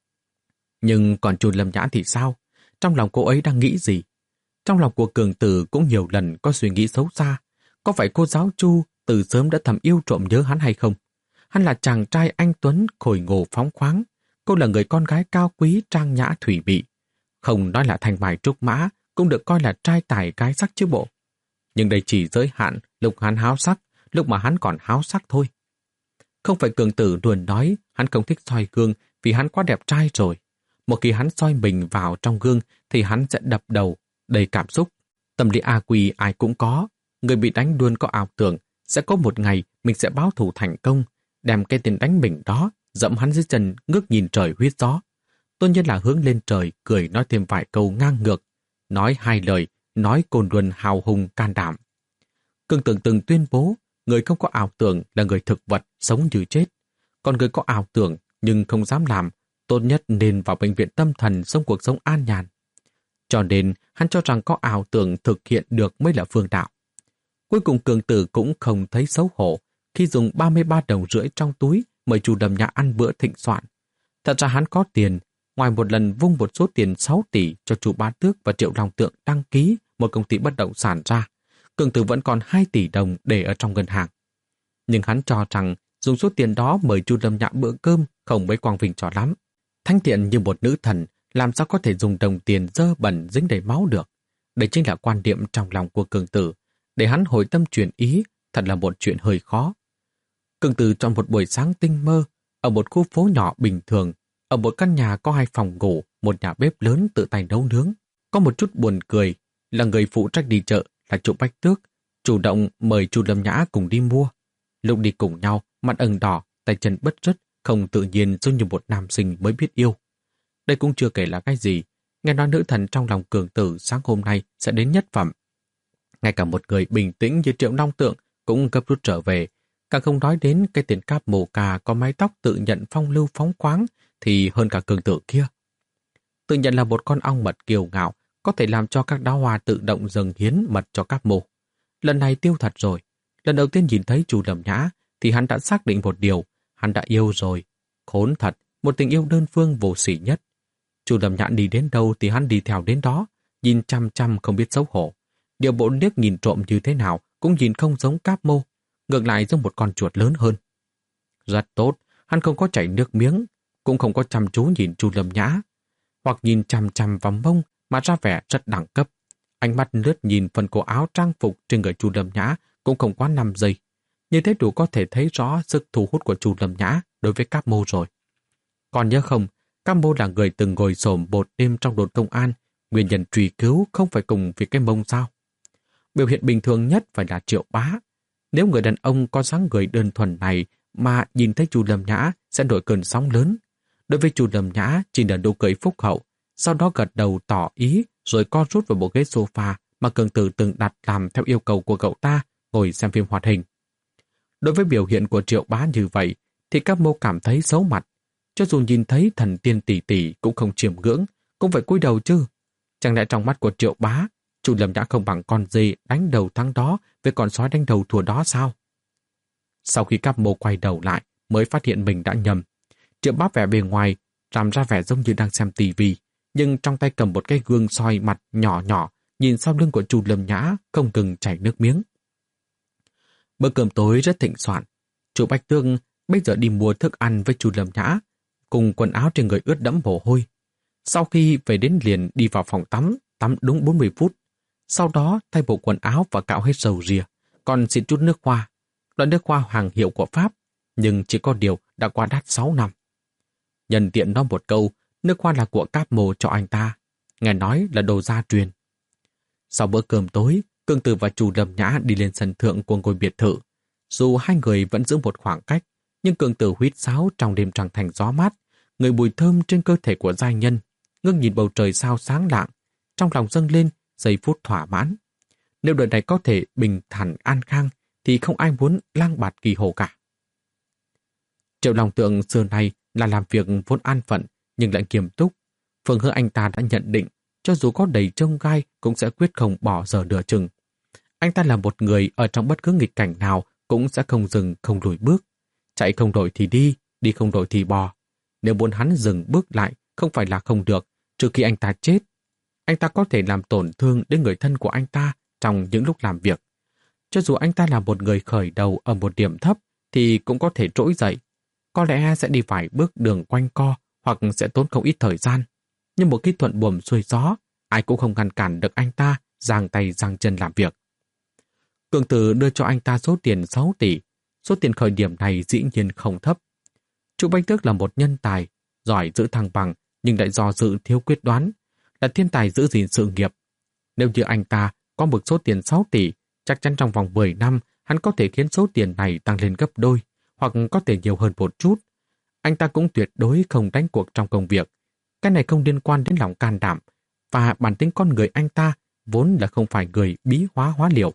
Speaker 1: Nhưng còn Chu Lâm Nhã thì sao? Trong lòng cô ấy đang nghĩ gì? Trong lòng của Cường Tử cũng nhiều lần có suy nghĩ xấu xa. Có phải cô giáo Chu từ sớm đã thầm yêu trộm nhớ hắn hay không? Hắn là chàng trai anh tuấn, khôi ngô phóng khoáng. Cô là người con gái cao quý, trang nhã thủy mị. Không nói là thành bài trúc mã, cũng được coi là trai tài gái sắc chứ bộ. Nhưng đây chỉ giới hạn lúc hắn háo sắc, lúc mà hắn còn háo sắc thôi. Không phải Cường Tử luôn nói hắn không thích soi gương vì hắn quá đẹp trai rồi. Một khi hắn soi mình vào trong gương thì hắn sẽ đập đầu, đầy cảm xúc. Tâm lý A Quỳ ai cũng có. Người bị đánh luôn có ảo tưởng sẽ có một ngày mình sẽ báo thù thành công, đem cái tên đánh mình đó dẫm hắn dưới chân, ngước nhìn trời huyết gió. Tôn nhiên là hướng lên trời, cười nói thêm vài câu ngang ngược, nói hai lời, nói cồn luân hào hùng can đảm. Cường Tử từng tuyên bố, người không có ảo tưởng là người thực vật, sống như chết. Còn người có ảo tưởng nhưng không dám làm, tốt nhất nên vào bệnh viện tâm thần sống cuộc sống an nhàn. Cho nên, hắn cho rằng có ảo tưởng thực hiện được mới là phương đạo. Cuối cùng Cường Tử cũng không thấy xấu hổ khi dùng ba mươi ba đồng rưỡi trong túi mời Chu Lâm Nhã ăn bữa thịnh soạn. Thật ra hắn có tiền, ngoài một lần vung một số tiền sáu tỷ cho Chu Bá Tước và Triệu Long Tượng đăng ký một công ty bất động sản ra, Cường Tử vẫn còn hai tỷ đồng để ở trong ngân hàng. Nhưng hắn cho rằng dùng số tiền đó mời Chu Lâm Nhã bữa cơm không mấy quang vinh cho lắm. Thanh thiện như một nữ thần, làm sao có thể dùng đồng tiền dơ bẩn dính đầy máu được. Đây chính là quan điểm trong lòng của Cường Tử. Để hắn hồi tâm chuyển ý, thật là một chuyện hơi khó. Cường Tử chọn một buổi sáng tinh mơ, ở một khu phố nhỏ bình thường, ở một căn nhà có hai phòng ngủ, một nhà bếp lớn tự tay nấu nướng. Có một chút buồn cười, là người phụ trách đi chợ là Chu Bách Tước, chủ động mời Chu Lâm Nhã cùng đi mua. Lúc đi cùng nhau, mặt ửng đỏ, tay chân bứt rứt, không tự nhiên giống như một nam sinh mới biết yêu. Đây cũng chưa kể là cái gì, nghe nói nữ thần trong lòng Cường Tử sáng hôm nay sẽ đến nhất phẩm. Ngay cả một người bình tĩnh như Triệu Long Tượng cũng gấp rút trở về, càng không nói đến cái tiền cáp mồ cà có mái tóc tự nhận phong lưu phóng khoáng thì hơn cả Cường Tử kia. Tự nhận là một con ong mật kiêu ngạo, có thể làm cho các đóa hoa tự động dâng hiến mật cho cáp mồ. Lần này tiêu thật rồi. Lần đầu tiên nhìn thấy Chu Lâm Nhã thì hắn đã xác định một điều, hắn đã yêu rồi. Khốn thật, một tình yêu đơn phương vô sỉ nhất. Chu Lâm Nhã đi đến đâu thì hắn đi theo đến đó, nhìn chăm chăm không biết xấu hổ. Điều bộ liếc nhìn trộm như thế nào cũng nhìn không giống cáp mô, ngược lại giống một con chuột lớn hơn. Rất tốt, hắn không có chảy nước miếng, cũng không có chăm chú nhìn Chu Lâm Nhã, hoặc nhìn chăm chăm vào mông mà ra vẻ rất đẳng cấp. Ánh mắt lướt nhìn phần cổ áo trang phục trên người Chu Lâm Nhã cũng không quá năm giây. Như thế đủ có thể thấy rõ sức thu hút của Chu Lâm Nhã đối với Cáp Mô rồi. Còn nhớ không, Cáp Mô là người từng ngồi xổm một đêm trong đồn công an, nguyên nhân truy cứu không phải cùng vì cái mông sao? Biểu hiện bình thường nhất phải là Triệu Bá. Nếu người đàn ông có dáng người đơn thuần này mà nhìn thấy Chu Lâm Nhã sẽ nổi cơn sóng lớn. Đối với Chu Lâm Nhã chỉ là nụ cười phúc hậu, sau đó gật đầu tỏ ý rồi co rút vào bộ ghế sofa mà Cường Tử từng đặt làm theo yêu cầu của cậu ta ngồi xem phim hoạt hình. Đối với biểu hiện của Triệu Bá như vậy thì Cáp Mô cảm thấy xấu mặt. Cho dù nhìn thấy thần tiên tỷ tỷ cũng không chiêm ngưỡng, cũng phải cúi đầu chứ. Chẳng lẽ trong mắt của Triệu Bá, Chu Lâm Nhã không bằng con dê đánh đầu thắng đó với con sói đánh đầu thua đó sao? Sau khi Cáp Mô quay đầu lại mới phát hiện mình đã nhầm. Triệu Bá vẻ bề ngoài làm ra vẻ giống như đang xem tivi, nhưng trong tay cầm một cái gương soi mặt nhỏ nhỏ, nhìn sau lưng của Chu Lâm Nhã không ngừng chảy nước miếng. Bữa cơm tối rất thịnh soạn. Chu Bách Tương bây giờ đi mua thức ăn với Chu Lâm Nhã, cùng quần áo trên người ướt đẫm mồ hôi. Sau khi về đến liền đi vào phòng tắm, tắm đúng bốn mươi phút. Sau đó thay bộ quần áo và cạo hết râu rìa, còn xịt chút nước hoa. Loại nước hoa hàng hiệu của Pháp, nhưng chỉ có điều đã qua đắt sáu năm. Nhân tiện nói một câu, nước hoa là của Cáp Mô cho anh ta, nghe nói là đồ gia truyền. Sau bữa cơm tối, Cương Tử và Chu Lâm Nhã đi lên sân thượng của ngôi biệt thự. Dù hai người vẫn giữ một khoảng cách, nhưng Cương Tử huýt sáo trong đêm trăng thành gió mát, người mùi thơm trên cơ thể của giai nhân, ngước nhìn bầu trời sao sáng lạng, trong lòng dâng lên giây phút thỏa mãn. Nếu đời này có thể bình thản an khang, thì không ai muốn lang bạt kỳ hồ cả. Triệu Long Tượng xưa nay là làm việc vốn an phận nhưng lại nghiêm túc. Phương Hứa anh ta đã nhận định, cho dù có đầy chông gai cũng sẽ quyết không bỏ giờ nửa chừng. Anh ta là một người ở trong bất cứ nghịch cảnh nào cũng sẽ không dừng, không lùi bước. Chạy không đổi thì đi, đi không đổi thì bò. Nếu muốn hắn dừng bước lại, không phải là không được, trừ khi anh ta chết. Anh ta có thể làm tổn thương đến người thân của anh ta trong những lúc làm việc. Cho dù anh ta là một người khởi đầu ở một điểm thấp, thì cũng có thể trỗi dậy. Có lẽ sẽ đi vài bước đường quanh co, hoặc sẽ tốn không ít thời gian. Nhưng một khi thuận buồm xuôi gió, ai cũng không ngăn cản được anh ta giang tay giang chân làm việc. Cường Tử đưa cho anh ta số tiền sáu tỷ. Số tiền khởi điểm này dĩ nhiên không thấp. Chu Bách Tước là một nhân tài, giỏi giữ thăng bằng, nhưng lại do dự thiếu quyết đoán, là thiên tài giữ gìn sự nghiệp. Nếu như anh ta có một số tiền sáu tỷ, chắc chắn trong vòng mười năm hắn có thể khiến số tiền này tăng lên gấp đôi, hoặc có thể nhiều hơn một chút. Anh ta cũng tuyệt đối không đánh cuộc trong công việc. Cái này không liên quan đến lòng can đảm, và bản tính con người anh ta vốn là không phải người bí hóa hóa liệu.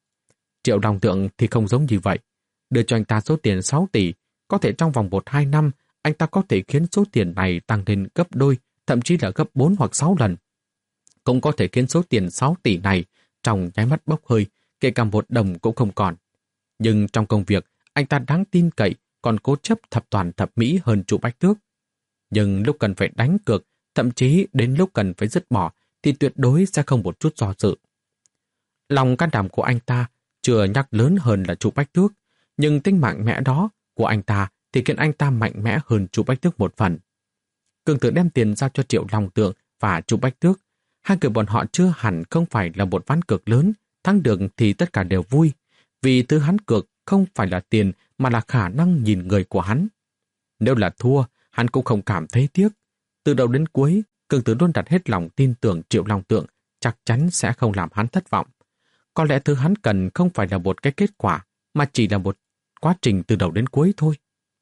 Speaker 1: Triệu Long Tượng thì không giống như vậy. Đưa cho anh ta số tiền sáu tỷ, có thể trong vòng một hai năm, anh ta có thể khiến số tiền này tăng lên gấp đôi, thậm chí là gấp bốn hoặc sáu lần. Cũng có thể khiến số tiền sáu tỷ này trong nháy mắt bốc hơi, kể cả một đồng cũng không còn. Nhưng trong công việc, anh ta đáng tin cậy, còn cố chấp thập toàn thập mỹ hơn Chu Bách Tước. Nhưng lúc cần phải đánh cược, thậm chí đến lúc cần phải dứt bỏ, thì tuyệt đối sẽ không một chút do dự. Lòng can đảm của anh ta chưa nhắc lớn hơn là Chu Bách Tước, nhưng tính mạnh mẽ đó của anh ta thì khiến anh ta mạnh mẽ hơn Chu Bách Tước một phần. Cường Tử đem tiền giao cho Triệu Long Tượng và Chu Bách Tước. Hai người bọn họ chưa hẳn không phải là một ván cược lớn, thắng được thì tất cả đều vui, vì thứ hắn cược không phải là tiền mà là khả năng nhìn người của hắn. Nếu là thua, hắn cũng không cảm thấy tiếc. Từ đầu đến cuối, Cường Tử luôn đặt hết lòng tin tưởng Triệu Long Tượng chắc chắn sẽ không làm hắn thất vọng. Có lẽ thứ hắn cần không phải là một cái kết quả, mà chỉ là một quá trình từ đầu đến cuối thôi.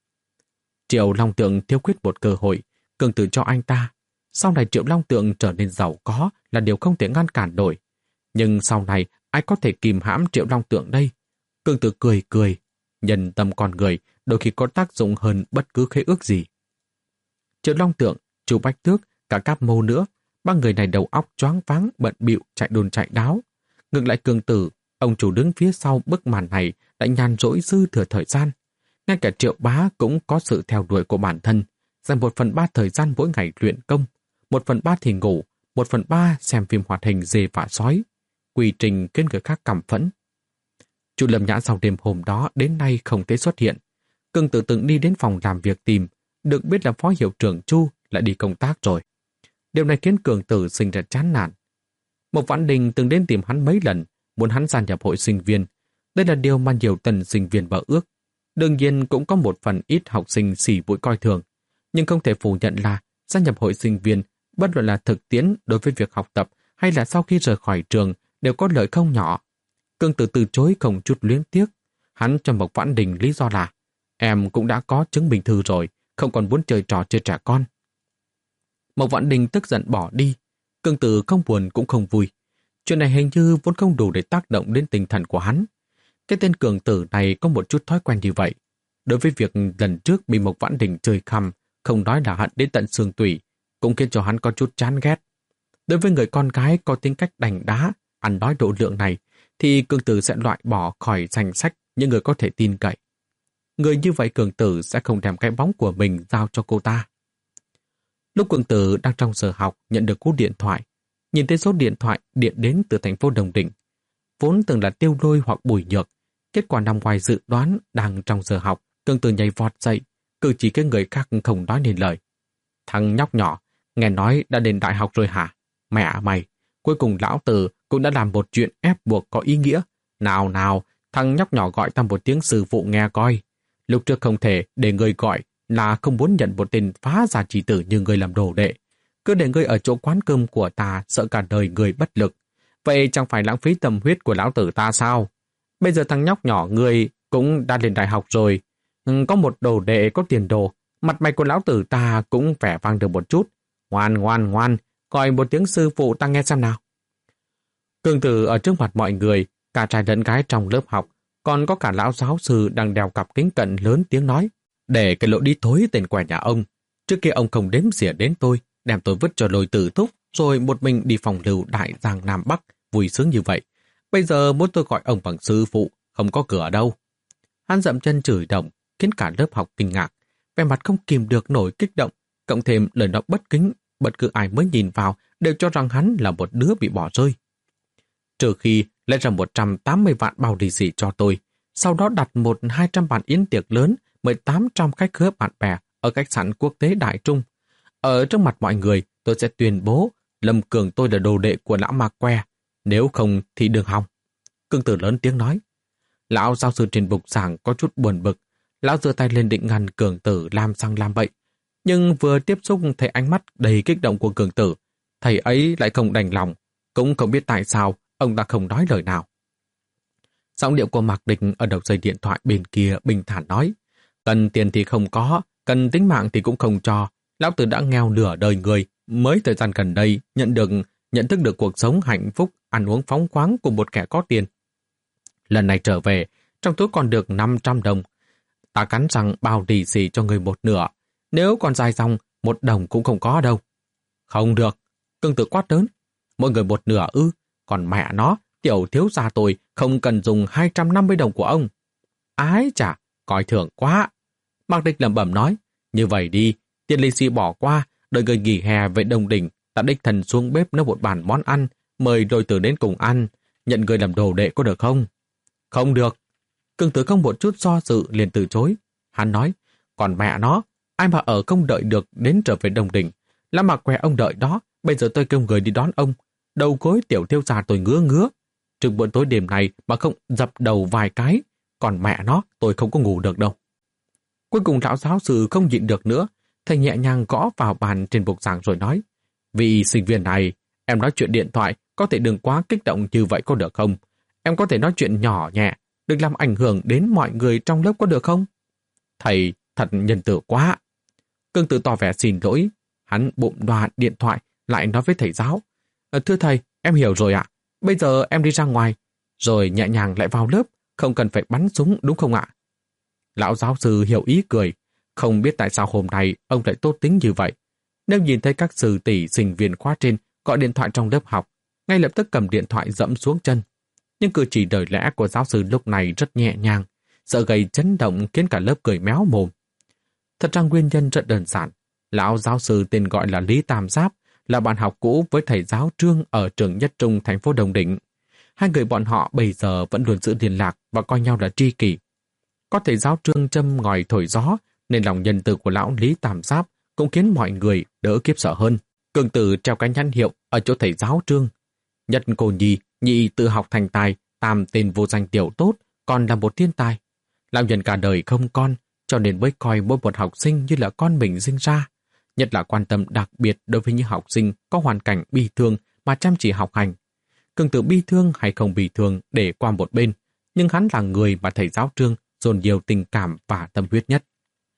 Speaker 1: Triệu Long Tượng thiếu khuyết một cơ hội, Cường Tử cho anh ta. Sau này Triệu Long Tượng trở nên giàu có là điều không thể ngăn cản nổi. Nhưng sau này ai có thể kìm hãm Triệu Long Tượng đây? Cường Tử cười cười, nhân tâm con người đôi khi có tác dụng hơn bất cứ khế ước gì. Triệu Long Tượng, Chu Bách Tước, cả Cáp Mô nữa, ba người này đầu óc choáng váng, bận bịu chạy đồn chạy đáo. Ngược lại Cường Tử, ông chủ đứng phía sau bức màn này đã nhàn rỗi dư thừa thời gian. Ngay cả Triệu Bá cũng có sự theo đuổi của bản thân, dành một phần ba thời gian mỗi ngày luyện công, một phần ba thì ngủ, một phần ba xem phim hoạt hình dê và sói. Quy trình khiến người khác cảm phẫn. Chu Lâm Nhã sau đêm hôm đó đến nay không thấy xuất hiện. Cường Tử từng đi đến phòng làm việc tìm, được biết là phó hiệu trưởng Chu lại đi công tác rồi. Điều này khiến Cường Tử sinh ra chán nản. Mộc Vãn Đình từng đến tìm hắn mấy lần, muốn hắn gia nhập hội sinh viên. Đây là điều mà nhiều tần sinh viên mơ ước. Đương nhiên cũng có một phần ít học sinh xỉ mũi coi thường, nhưng không thể phủ nhận là gia nhập hội sinh viên, bất luận là thực tiễn đối với việc học tập hay là sau khi rời khỏi trường, đều có lợi không nhỏ. Cương Tử từ chối không chút luyến tiếc. Hắn cho Mộc Vãn Đình lý do là em cũng đã có chứng minh thư rồi, không còn muốn chơi trò chơi trẻ con. Mộc Vãn Đình tức giận bỏ đi. Cương Tử không buồn cũng không vui. Chuyện này hình như vốn không đủ để tác động đến tinh thần của hắn. Cái tên Cường Tử này có một chút thói quen như vậy. Đối với việc lần trước bị Mộc Vãn Đình chơi khăm, không nói là hận đến tận xương tủy, cũng khiến cho hắn có chút chán ghét. Đối với người con gái có tính cách đành đá, ăn nói độ lượng này, thì Cường Tử sẽ loại bỏ khỏi danh sách những người có thể tin cậy. Người như vậy Cường Tử sẽ không đem cái bóng của mình giao cho cô ta. Lúc Cường Tử đang trong giờ học nhận được cú điện thoại, nhìn thấy số điện thoại điện đến từ thành phố Đồng Định. Vốn từng là Tiêu Lôi hoặc Bùi Nhược, kết quả nằm ngoài dự đoán. Đang trong giờ học, Cường Tử nhảy vọt dậy, cử chỉ cái người khác không nói nên lời. Thằng nhóc nhỏ, nghe nói đã đến đại học rồi hả? Mẹ mày, cuối cùng lão tử cũng đã làm một chuyện ép buộc có ý nghĩa. Nào nào, thằng nhóc nhỏ gọi ta một tiếng sư phụ nghe coi. Lúc trước không thể để người gọi là không muốn nhận một tên phá gia chỉ tử như người làm đồ đệ. Cứ để ngươi ở chỗ quán cơm của ta, sợ cả đời người bất lực. Vậy chẳng phải lãng phí tâm huyết của lão tử ta sao? Bây giờ thằng nhóc nhỏ ngươi cũng đã lên đại học rồi. Có một đồ đệ có tiền đồ, mặt mày của lão tử ta cũng vẻ vang được một chút. Ngoan ngoan ngoan, gọi một tiếng sư phụ ta nghe xem nào. Cường Tử ở trước mặt mọi người, cả trai lẫn gái trong lớp học, còn có cả lão giáo sư đang đeo cặp kính cận lớn tiếng nói. Để cái lỗ đi thối tên quẻ nhà ông. Trước kia ông không đếm xỉa đến tôi, đem tôi vứt cho Lôi Tử Thúc, rồi một mình đi phòng lưu đại giang Nam Bắc, vui sướng như vậy. Bây giờ muốn tôi gọi ông bằng sư phụ, không có cửa đâu. Hắn dậm chân chửi động, khiến cả lớp học kinh ngạc, vẻ mặt không kìm được nổi kích động, cộng thêm lời nói bất kính, bất cứ ai mới nhìn vào đều cho rằng hắn là một đứa bị bỏ rơi. Trừ khi lấy ra một trăm tám mươi vạn bao lì xì cho tôi, sau đó đặt một hai trăm bàn yến tiệc lớn, mời tám trăm khách khứa bạn bè ở khách sạn quốc tế Đại Trung. Ở trước mặt mọi người, tôi sẽ tuyên bố Lâm Cường tôi là đồ đệ của lão Ma Que, nếu không thì đừng hòng. Cường Tử lớn tiếng nói. Lão giáo sư trên bục giảng có chút buồn bực. Lão giơ tay lên định ngăn Cường Tử làm sang làm bậy. Nhưng vừa tiếp xúc thấy ánh mắt đầy kích động của Cường Tử, thầy ấy lại không đành lòng, cũng không biết tại sao ông ta không nói lời nào. Giọng điệu của Mạc Địch ở đầu dây điện thoại bên kia bình thản nói. Cần tiền thì không có, cần tính mạng thì cũng không cho. Lão tử đã nghèo nửa đời người, mới thời gian gần đây nhận được nhận thức được cuộc sống hạnh phúc, ăn uống phóng khoáng của một kẻ có tiền. Lần này trở về, trong túi còn được năm trăm đồng. Ta cắn răng bao lì xì cho người một nửa. Nếu còn dài dòng, một đồng cũng không có đâu. Không được, Cường Tử quát lớn. Mỗi người một nửa ư, còn mẹ nó, tiểu thiếu gia tôi không cần dùng hai trăm năm mươi đồng của ông. Ái chà, coi thường quá. Mạc Địch lẩm bẩm nói, như vậy đi, tiền lì xì bỏ qua, đợi người nghỉ hè về Đồng Đỉnh, ta đích thần xuống bếp nấu một bàn món ăn, mời Lôi Tử đến cùng ăn, nhận người làm đồ đệ có được không? Không được. Cường Tử không một chút do dự liền từ chối. Hắn nói, còn mẹ nó, ai mà ở không đợi được đến trở về Đồng Đỉnh, là mà què ông đợi đó, bây giờ tôi kêu người đi đón ông. Đầu gối tiểu thiếu gia tôi ngứa ngứa. Trước bữa tối đêm này mà không dập đầu vài cái, còn mẹ nó, tôi không có ngủ được đâu. Cuối cùng lão giáo sư không nhịn được nữa, thầy nhẹ nhàng gõ vào bàn trên bục giảng rồi nói, vị sinh viên này, em nói chuyện điện thoại có thể đừng quá kích động như vậy có được không? Em có thể nói chuyện nhỏ nhẹ, đừng làm ảnh hưởng đến mọi người trong lớp có được không? Thầy thật nhân từ quá. Cường Tử tỏ vẻ xin lỗi, hắn bụng đoà điện thoại lại nói với thầy giáo, thưa thầy, em hiểu rồi ạ, bây giờ em đi ra ngoài, rồi nhẹ nhàng lại vào lớp, không cần phải bắn súng đúng không ạ? Lão giáo sư hiểu ý cười, không biết tại sao hôm nay ông lại tốt tính như vậy. Nếu nhìn thấy các sư tỷ sinh viên khóa trên gọi điện thoại trong lớp học, ngay lập tức cầm điện thoại dẫm xuống chân. Nhưng cử chỉ đời lẽ của giáo sư lúc này rất nhẹ nhàng, sợ gây chấn động khiến cả lớp cười méo mồm. Thật ra nguyên nhân rất đơn giản. Lão giáo sư tên gọi là Lý Tam Giáp, là bạn học cũ với thầy giáo Trương ở trường Nhất Trung thành phố Đồng Định. Hai người bọn họ bây giờ vẫn luôn giữ liên lạc và coi nhau là tri kỷ. Có thầy giáo Trương châm ngòi thổi gió, nên lòng nhân từ của lão Lý Tam Giáp cũng khiến mọi người đỡ kiếp sợ hơn. Cường Tử treo cái nhãn hiệu ở chỗ thầy giáo Trương. Nhất cô nhi, nhị tự học thành tài, tam tên vô danh tiểu tốt, còn là một thiên tài. Lão nhân cả đời không con, cho nên mới coi mỗi một học sinh như là con mình sinh ra. Nhất là quan tâm đặc biệt đối với những học sinh có hoàn cảnh bi thương mà chăm chỉ học hành. Cường Tử bi thương hay không bi thương để qua một bên, nhưng hắn là người mà thầy giáo Trương dồn nhiều tình cảm và tâm huyết nhất.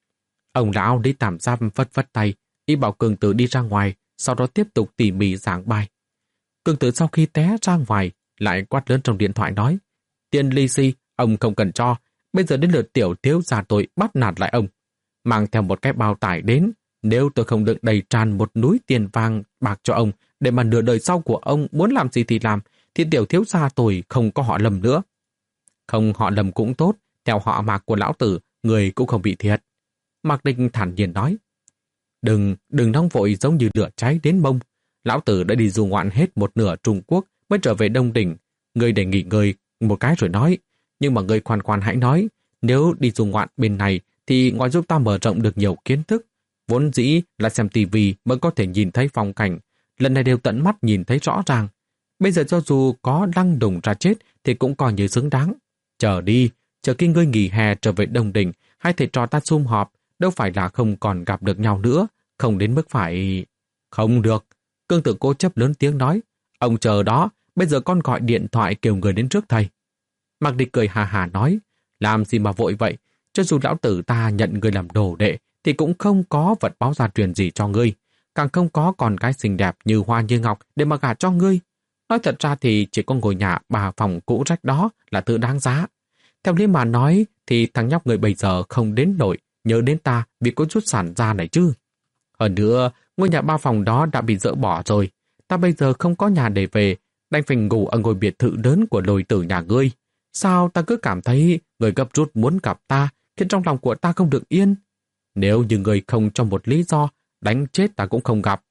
Speaker 1: Ông lão đi tạm giam phất phất tay, ý bảo Cường Tử đi ra ngoài, sau đó tiếp tục tỉ mỉ giảng bài. Cường Tử sau khi té ra ngoài, lại quát lớn trong điện thoại nói, tiền lì xì, ông không cần cho, bây giờ đến lượt tiểu thiếu gia tôi bắt nạt lại ông. Mang theo một cái bao tải đến, nếu tôi không đựng đầy tràn một núi tiền vàng bạc cho ông, để mà nửa đời sau của ông muốn làm gì thì làm, thì tiểu thiếu gia tôi không có họ Lâm nữa. Không họ Lâm cũng tốt, theo họ Mạc của lão tử, người cũng không bị thiệt. Mạc Địch thản nhiên nói, đừng, đừng nóng vội giống như lửa cháy đến bông. Lão tử đã đi du ngoạn hết một nửa Trung Quốc mới trở về Đông Đỉnh. Người để nghỉ ngơi một cái rồi nói, nhưng mà người khoan khoan hãy nói, nếu đi du ngoạn bên này thì ngoài giúp ta mở rộng được nhiều kiến thức, vốn dĩ là xem tivi mới có thể nhìn thấy phong cảnh, lần này đều tận mắt nhìn thấy rõ ràng. Bây giờ cho dù có lăng đùng ra chết thì cũng coi như xứng đáng. Chờ đi, chờ khi ngươi nghỉ hè trở về Đông Đỉnh, hai thầy trò ta sum họp, đâu phải là không còn gặp được nhau nữa, không đến mức phải... Không được. Cương Tử cố chấp lớn tiếng nói, ông chờ đó, bây giờ con gọi điện thoại kêu người đến trước thầy. Mạc Địch cười hà hà nói, làm gì mà vội vậy, cho dù lão tử ta nhận người làm đồ đệ, thì cũng không có vật báo gia truyền gì cho ngươi, càng không có con gái xinh đẹp như hoa như ngọc để mà gả cho ngươi. Nói thật ra thì chỉ có ngôi nhà bà phòng cũ rách đó là tự đáng giá. Theo lý mà nói thì thằng nhóc người bây giờ không đến nổi nhớ đến ta vì có chút sản gia này chứ. Hơn nữa, ngôi nhà ba phòng đó đã bị dỡ bỏ rồi. Ta bây giờ không có nhà để về, đành phải ngủ ở ngôi biệt thự lớn của Lôi Tử nhà ngươi. Sao ta cứ cảm thấy người gấp rút muốn gặp ta, khiến trong lòng của ta không được yên. Nếu như người không cho một lý do, đánh chết ta cũng không gặp.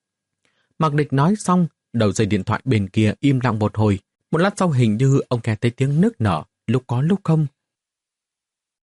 Speaker 1: Mạc Địch nói xong, đầu dây điện thoại bên kia im lặng một hồi. Một lát sau hình như ông nghe thấy tiếng nức nở, lúc có lúc không.